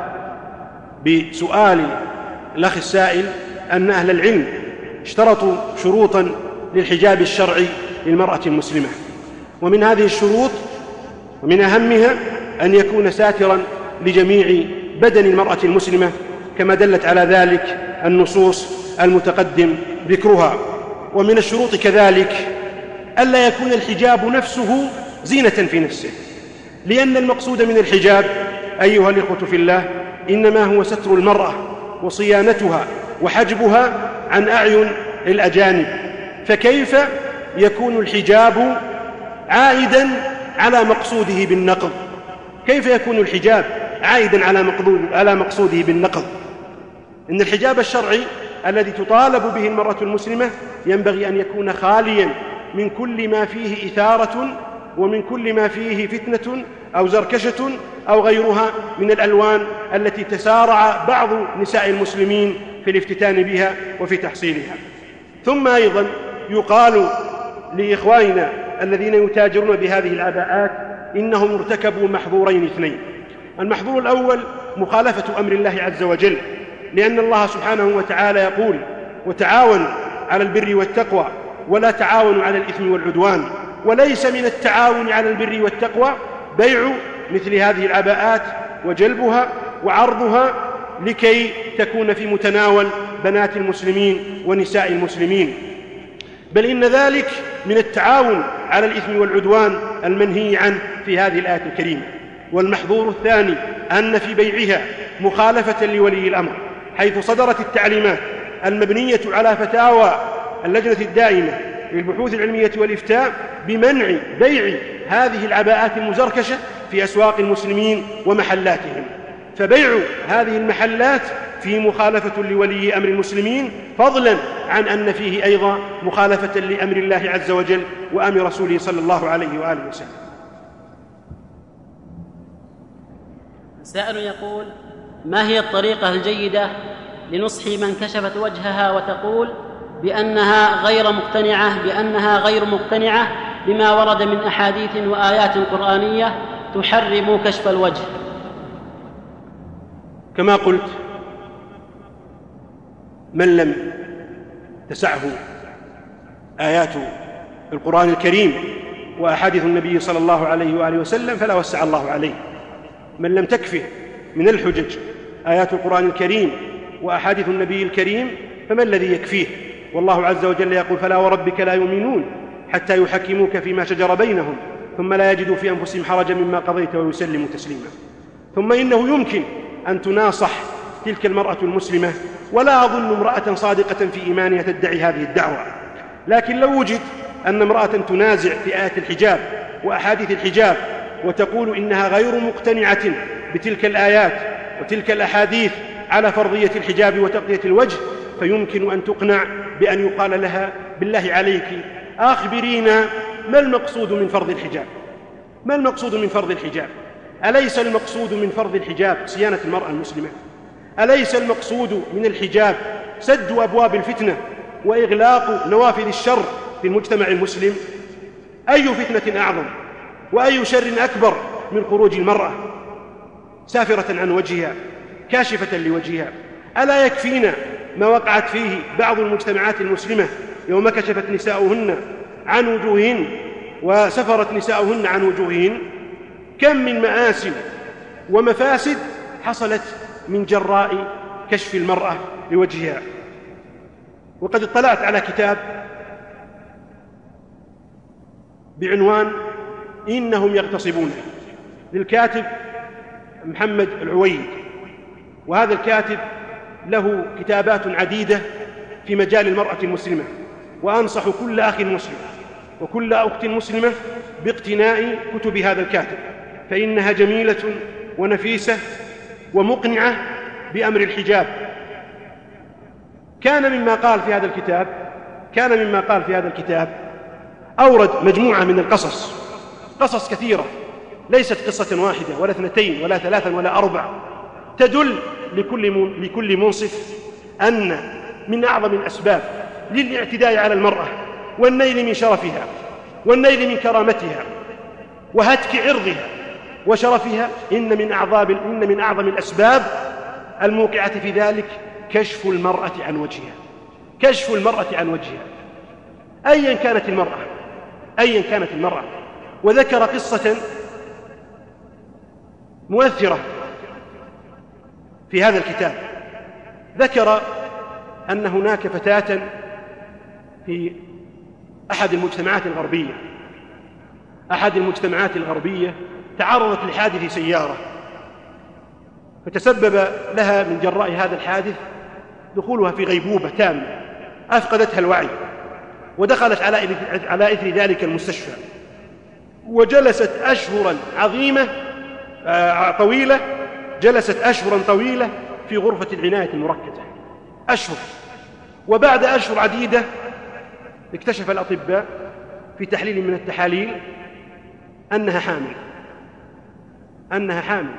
بسؤال الأخ السائل أن أهل العلم اشترطوا شروطا للحجاب الشرعي للمرأة المسلمة، ومن هذه الشروط ومن أهمها أن يكون ساترا لجميع بدن المرأة المسلمة، كما دلت على ذلك النصوص المتقدم ذكرها. ومن الشروط كذلك ألا يكون الحجاب نفسه زينة في نفسه، لأن المقصود من الحجاب أيها الإخوة في الله إنما هو ستر المرأة وصيانتها وحجبها عن أعين الأجانب، فكيف يكون الحجاب عائدا على مقصوده بالنقض؟ كيف يكون الحجاب عائدا على مقصوده بالنقض؟ إن الحجاب الشرعي الذي تطالب به المرأة المسلمة ينبغي أن يكون خاليا من كل ما فيه إثارة ومن كل ما فيه فتنة أو زركشة أو غيرها من الألوان التي تسارع بعض نساء المسلمين في الافتتان بها وفي تحصيلها. ثم أيضا يقال لإخواننا الذين يتاجرون بهذه العباءات إنهم ارتكبوا محظورين اثنين. المحظور الأول مخالفة أمر الله عز وجل، لأن الله سبحانه وتعالى يقول: وتعاونوا على البر والتقوى ولا تعاونوا على الإثم والعدوان. وليس من التعاون على البر والتقوى بيع مثل هذه العباءات وجلبها وعرضها لكي تكون في متناول بنات المسلمين ونساء المسلمين، بل إن ذلك من التعاون على الإثم والعدوان المنهي عنه في هذه الآية الكريمة. والمحظور الثاني أن في بيعها مخالفة لولي الأمر، حيث صدرت التعليمات المبنية على فتاوى اللجنة الدائمة للبحوث العلمية والإفتاء بمنع بيع هذه العباءات المزركشة في أسواق المسلمين ومحلاتهم. فبيع هذه المحلات فيه مخالفة لولي أمر المسلمين، فضلا عن أن فيه أيضا مخالفة لأمر الله عز وجل وأمر رسوله صلى الله عليه وآله وسلم. سائل يقول: ما هي الطريقة الجيدة لنصح من كشفت وجهها وتقول بأنها غير مقتنعة بما ورد من أحاديث وآيات قرآنية تحرم كشف الوجه؟ كما قلت، من لم تسعه آيات القرآن الكريم وأحاديث النبي صلى الله عليه وآله وسلم فلا وسع الله عليه. من لم تكفه من الحجج آيات القرآن الكريم وأحاديث النبي الكريم فما الذي يكفيه؟ والله عز وجل يقول: فلا وربك لا يؤمنون حتى يحكموك فيما شجر بينهم ثم لا يجدوا في أنفسهم حرجا مما قضيت ويسلموا تسليما. ثم إنه يمكن أن تناصح تلك المرأة المسلمة، ولا أظن امرأة صادقة في إيمانها تدعي هذه الدعوة، لكن لو وجد أن امرأة تنازع في آيات الحجاب وأحاديث الحجاب وتقول إنها غير مقتنعة بتلك الآيات وتلك الأحاديث على فرضية الحجاب وتغطية الوجه، فيمكن أن تقنع بأن يقال لها: بالله عليك أخبرينا ما المقصود من فرض الحجاب؟ ما المقصود من فرض الحجاب؟ أليس المقصود من فرض الحجاب صيانة المرأة المسلمة؟ أليس المقصود من الحجاب سد أبواب الفتنة وإغلاق نوافذ الشر في المجتمع المسلم؟ أي فتنة أعظم وأي شر أكبر من خروج المرأة سافرة عن وجهها كاشفة لوجهها؟ ألا يكفينا ما وقعت فيه بعض المجتمعات المسلمة يوم كشفت نساؤهن عن وجوههن وسفرت نساؤهن عن وجوههن؟ كم من مآسي ومفاسد حصلت من جراء كشف المرأة لوجهها. وقد اطلعت على كتاب بعنوان إنهم يغتصبون للكاتب محمد العويد، وهذا الكاتب له كتابات عديدة في مجال المرأة المسلمة، وأنصح كل أخ مسلم وكل أخت مسلمة باقتناء كتب هذا الكاتب، فإنها جميلة ونفيسة ومقنعة بأمر الحجاب. كان مما قال في هذا الكتاب أورد مجموعة من قصص كثيرة، ليست قصة واحدة ولا 2 ولا 3 ولا 4، تدل لكل منصف أن من أعظم الأسباب للاعتداء على المرأة والنيل من شرفها والنيل من كرامتها وهتك عرضها وشرفها إن من أعظم الأسباب الموقعة في ذلك كشف المرأة عن وجهها أيا كانت المرأة. وذكر قصة مؤثرة في هذا الكتاب، ذكر أن هناك فتاة في أحد المجتمعات الغربية تعرضت لحادث سيارة، فتسبب لها من جراء هذا الحادث دخولها في غيبوبة تامة أفقدتها الوعي، ودخلت على إثر ذلك المستشفى، وجلست أشهرا طويلة في غرفة العناية المركزة، وبعد أشهر عديدة اكتشف الأطباء في تحليل من التحاليل أنها حامل،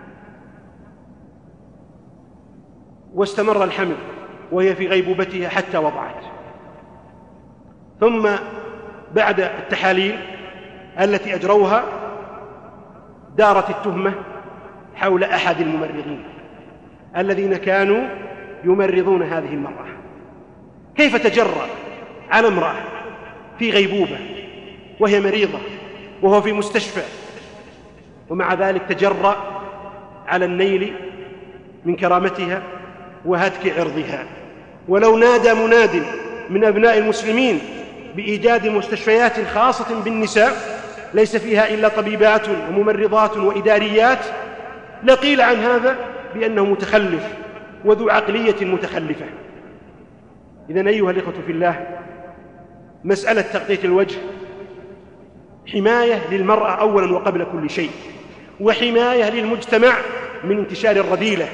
واستمر الحمل وهي في غيبوبتها حتى وضعت. ثم بعد التحاليل التي أجروها دارت التهمة حول أحد الممرضين الذين كانوا يمرضون هذه المرأة. كيف تجرأ على امرأة في غيبوبة وهي مريضة وهو في مستشفى، ومع ذلك تجرأ على النيل من كرامتها وهتك عرضها؟ ولو نادى مناد من أبناء المسلمين بإيجاد مستشفيات خاصة بالنساء ليس فيها إلا طبيبات وممرضات وإداريات لقيل عن هذا بأنه متخلف وذو عقلية متخلفة. إذن أيها الإخوة في الله، مسألة تغطية الوجه حماية للمرأة أولا وقبل كل شيء، وحماية للمجتمع من انتشار الرذيلة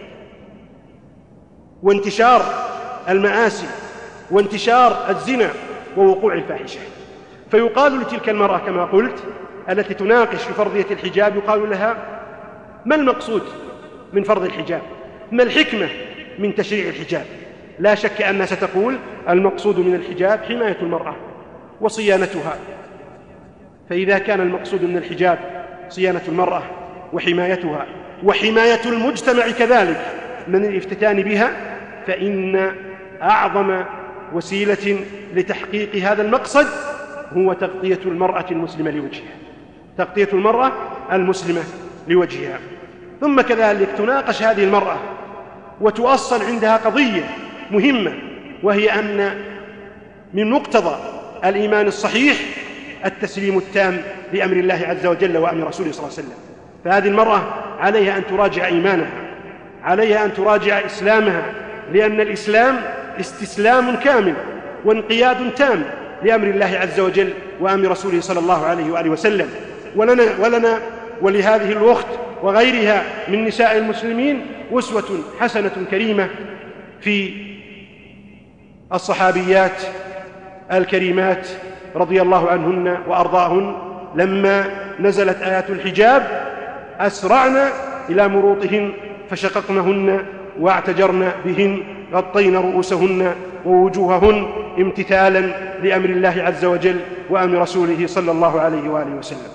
وانتشار المآسي وانتشار الزنا ووقوع الفاحشة. فيقال لتلك المرأة كما قلت التي تناقش في فرضية الحجاب، يقال لها: ما المقصود من فرض الحجاب؟ ما الحكمة من تشريع الحجاب؟ لا شك أنها ستقول: المقصود من الحجاب حماية المرأة وصيانتها. فإذا كان المقصود من الحجاب صيانة المرأة وحمايتها وحماية المجتمع كذلك من الافتتان بها، فإن أعظم وسيلة لتحقيق هذا المقصد هو تغطية المرأة المسلمة لوجهها، تغطية المرأة المسلمة لوجهها. ثم كذلك تناقش هذه المرأة وتؤصل عندها قضية مهمة، وهي أن من مقتضى الإيمان الصحيح التسليم التام لأمر الله عز وجل وأمر رسوله صلى الله عليه وسلم. فهذه المرأة عليها أن تراجع إيمانها، عليها أن تراجع إسلامها، لأن الإسلام استسلام كامل وانقياد تام لأمر الله عز وجل وأمر رسوله صلى الله عليه وآله وسلم. ولنا ولهذه الأخت وغيرها من نساء المسلمين أسوة حسنة كريمة في الصحابيات الكريمات رضي الله عنهن وأرضاهن، لما نزلت آيات الحجاب أسرعن إلى مروطهن فشققنهن واعتجرن بهن، غطين رؤوسهن ووجوههن امتثالا لأمر الله عز وجل وأمر رسوله صلى الله عليه وآله وسلم.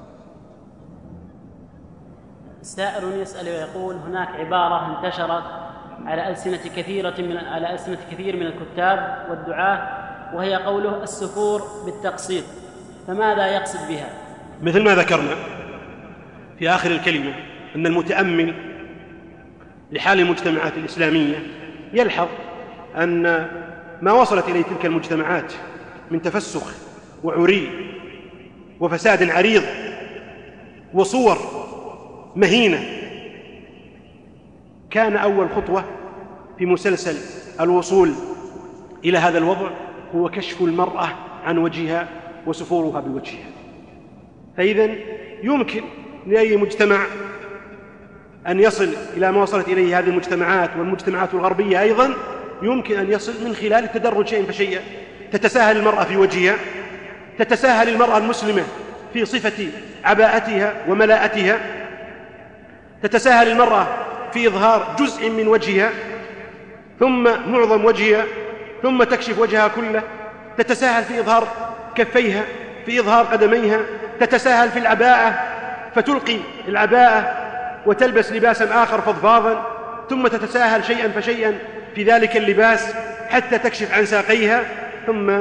سائل يسأل ويقول: هناك عبارة انتشرت على ألسنة كثير من الكتاب والدعاة، وهي قوله: السفور بالتقسيط، فماذا يقصد بها؟ مثل ما ذكرنا في آخر الكلمة أن المتأمل لحال المجتمعات الإسلامية يلحظ أن ما وصلت إليه تلك المجتمعات من تفسخ وعري وفساد عريض وصور مهينة، كان أول خطوة في مسلسل الوصول إلى هذا الوضع هو كشف المرأة عن وجهها وسفورها بوجهها. فإذن يمكن لأي مجتمع أن يصل إلى ما وصلت إليه هذه المجتمعات، والمجتمعات الغربية أيضا يمكن أن يصل من خلال التدرج شيئا فشيئا. تتساهل المرأة في وجهها، تتساهل المرأة المسلمة في صفة عباءتها وملاءتها، تتساهل المرأة في إظهار جزء من وجهها ثم معظم وجهها، ثم تكشف وجهها كله، تتساهل في إظهار كفيها، في إظهار قدميها، تتساهل في العباءة فتلقي العباءة وتلبس لباسا آخر فضفاضا، ثم تتساهل شيئا فشيئا في ذلك اللباس حتى تكشف عن ساقيها، ثم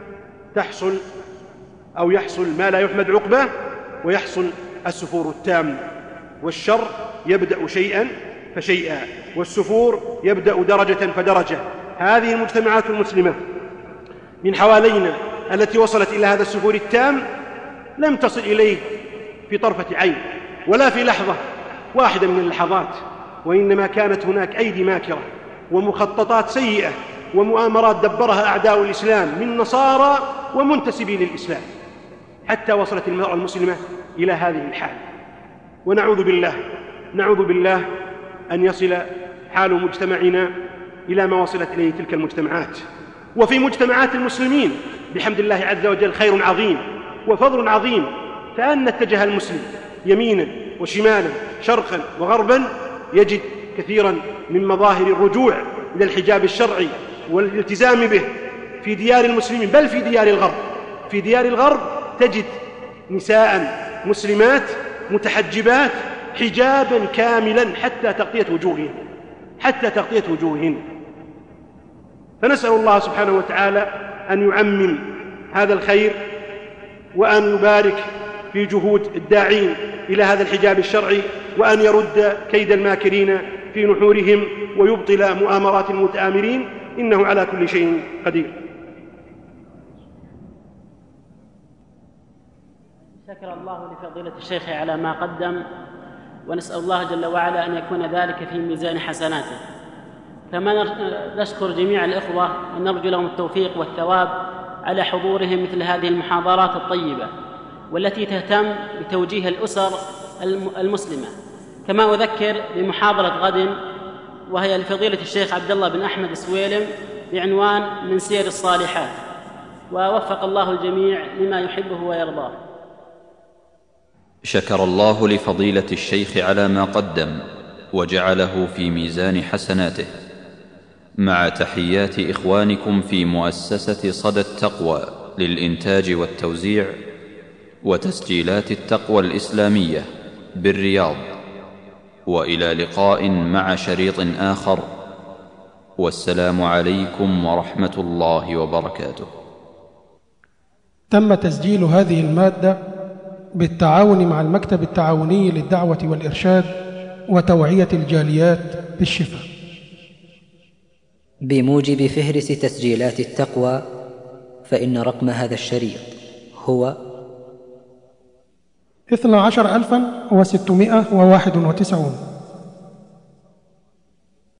يحصل ما لا يحمد عقباه ويحصل السفور التام. والشر يبدأ شيئا فشيئا، والسفور يبدأ درجة فدرجة. هذه المجتمعات المسلمة من حوالينا التي وصلت إلى هذا السفور التام لم تصل إليه في طرفة عين ولا في لحظة واحدة من اللحظات، وإنما كانت هناك أيدي ماكرة ومخططات سيئة ومؤامرات دبرها أعداء الإسلام من نصارى ومنتسبي للإسلام حتى وصلت المرأة المسلمة إلى هذه الحال. ونعوذ بالله أن يصل حال مجتمعنا إلى ما وصلت إليه تلك المجتمعات. وفي مجتمعات المسلمين بحمد الله عز وجل خير عظيم وفضل عظيم، فأن اتجه المسلم يمينا وشمالا شرقا وغربا يجد كثيرا من مظاهر الرجوع إلى الحجاب الشرعي والالتزام به في ديار المسلمين، بل في ديار الغرب. في ديار الغرب تجد نساء مسلمات متحجبات حجابا كاملا حتى تغطية وجوههن. فنسأل الله سبحانه وتعالى أن يعمم هذا الخير وأن يبارك في جهود الداعين إلى هذا الحجاب الشرعي، وأن يرد كيد الماكرين في نحورهم ويبطل مؤامرات المتآمرين، إنه على كل شيء قدير. شكر الله لفضيلة الشيخ على ما قدم، ونسأل الله جل وعلا أن يكون ذلك في ميزان حسناته. كما نشكر جميع الإخوة ونرجو لهم التوفيق والثواب على حضورهم مثل هذه المحاضرات الطيبة والتي تهتم بتوجيه الأسر المسلمة كما أذكر بمحاضرة غد وهي لفضيلة الشيخ عبد الله بن أحمد السويلم بعنوان من سير الصالحات، ووفق الله الجميع لما يحبه ويرضاه. شكر الله لفضيلة الشيخ على ما قدم وجعله في ميزان حسناته، مع تحيات إخوانكم في مؤسسة صدى التقوى للإنتاج والتوزيع وتسجيلات التقوى الإسلامية بالرياض، وإلى لقاء مع شريط آخر، والسلام عليكم ورحمة الله وبركاته. تم تسجيل هذه المادة بالتعاون مع المكتب التعاوني للدعوة والإرشاد وتوعية الجاليات بالشفاء. بموجب فهرس تسجيلات التقوى، فإن رقم هذا الشريط هو 12691.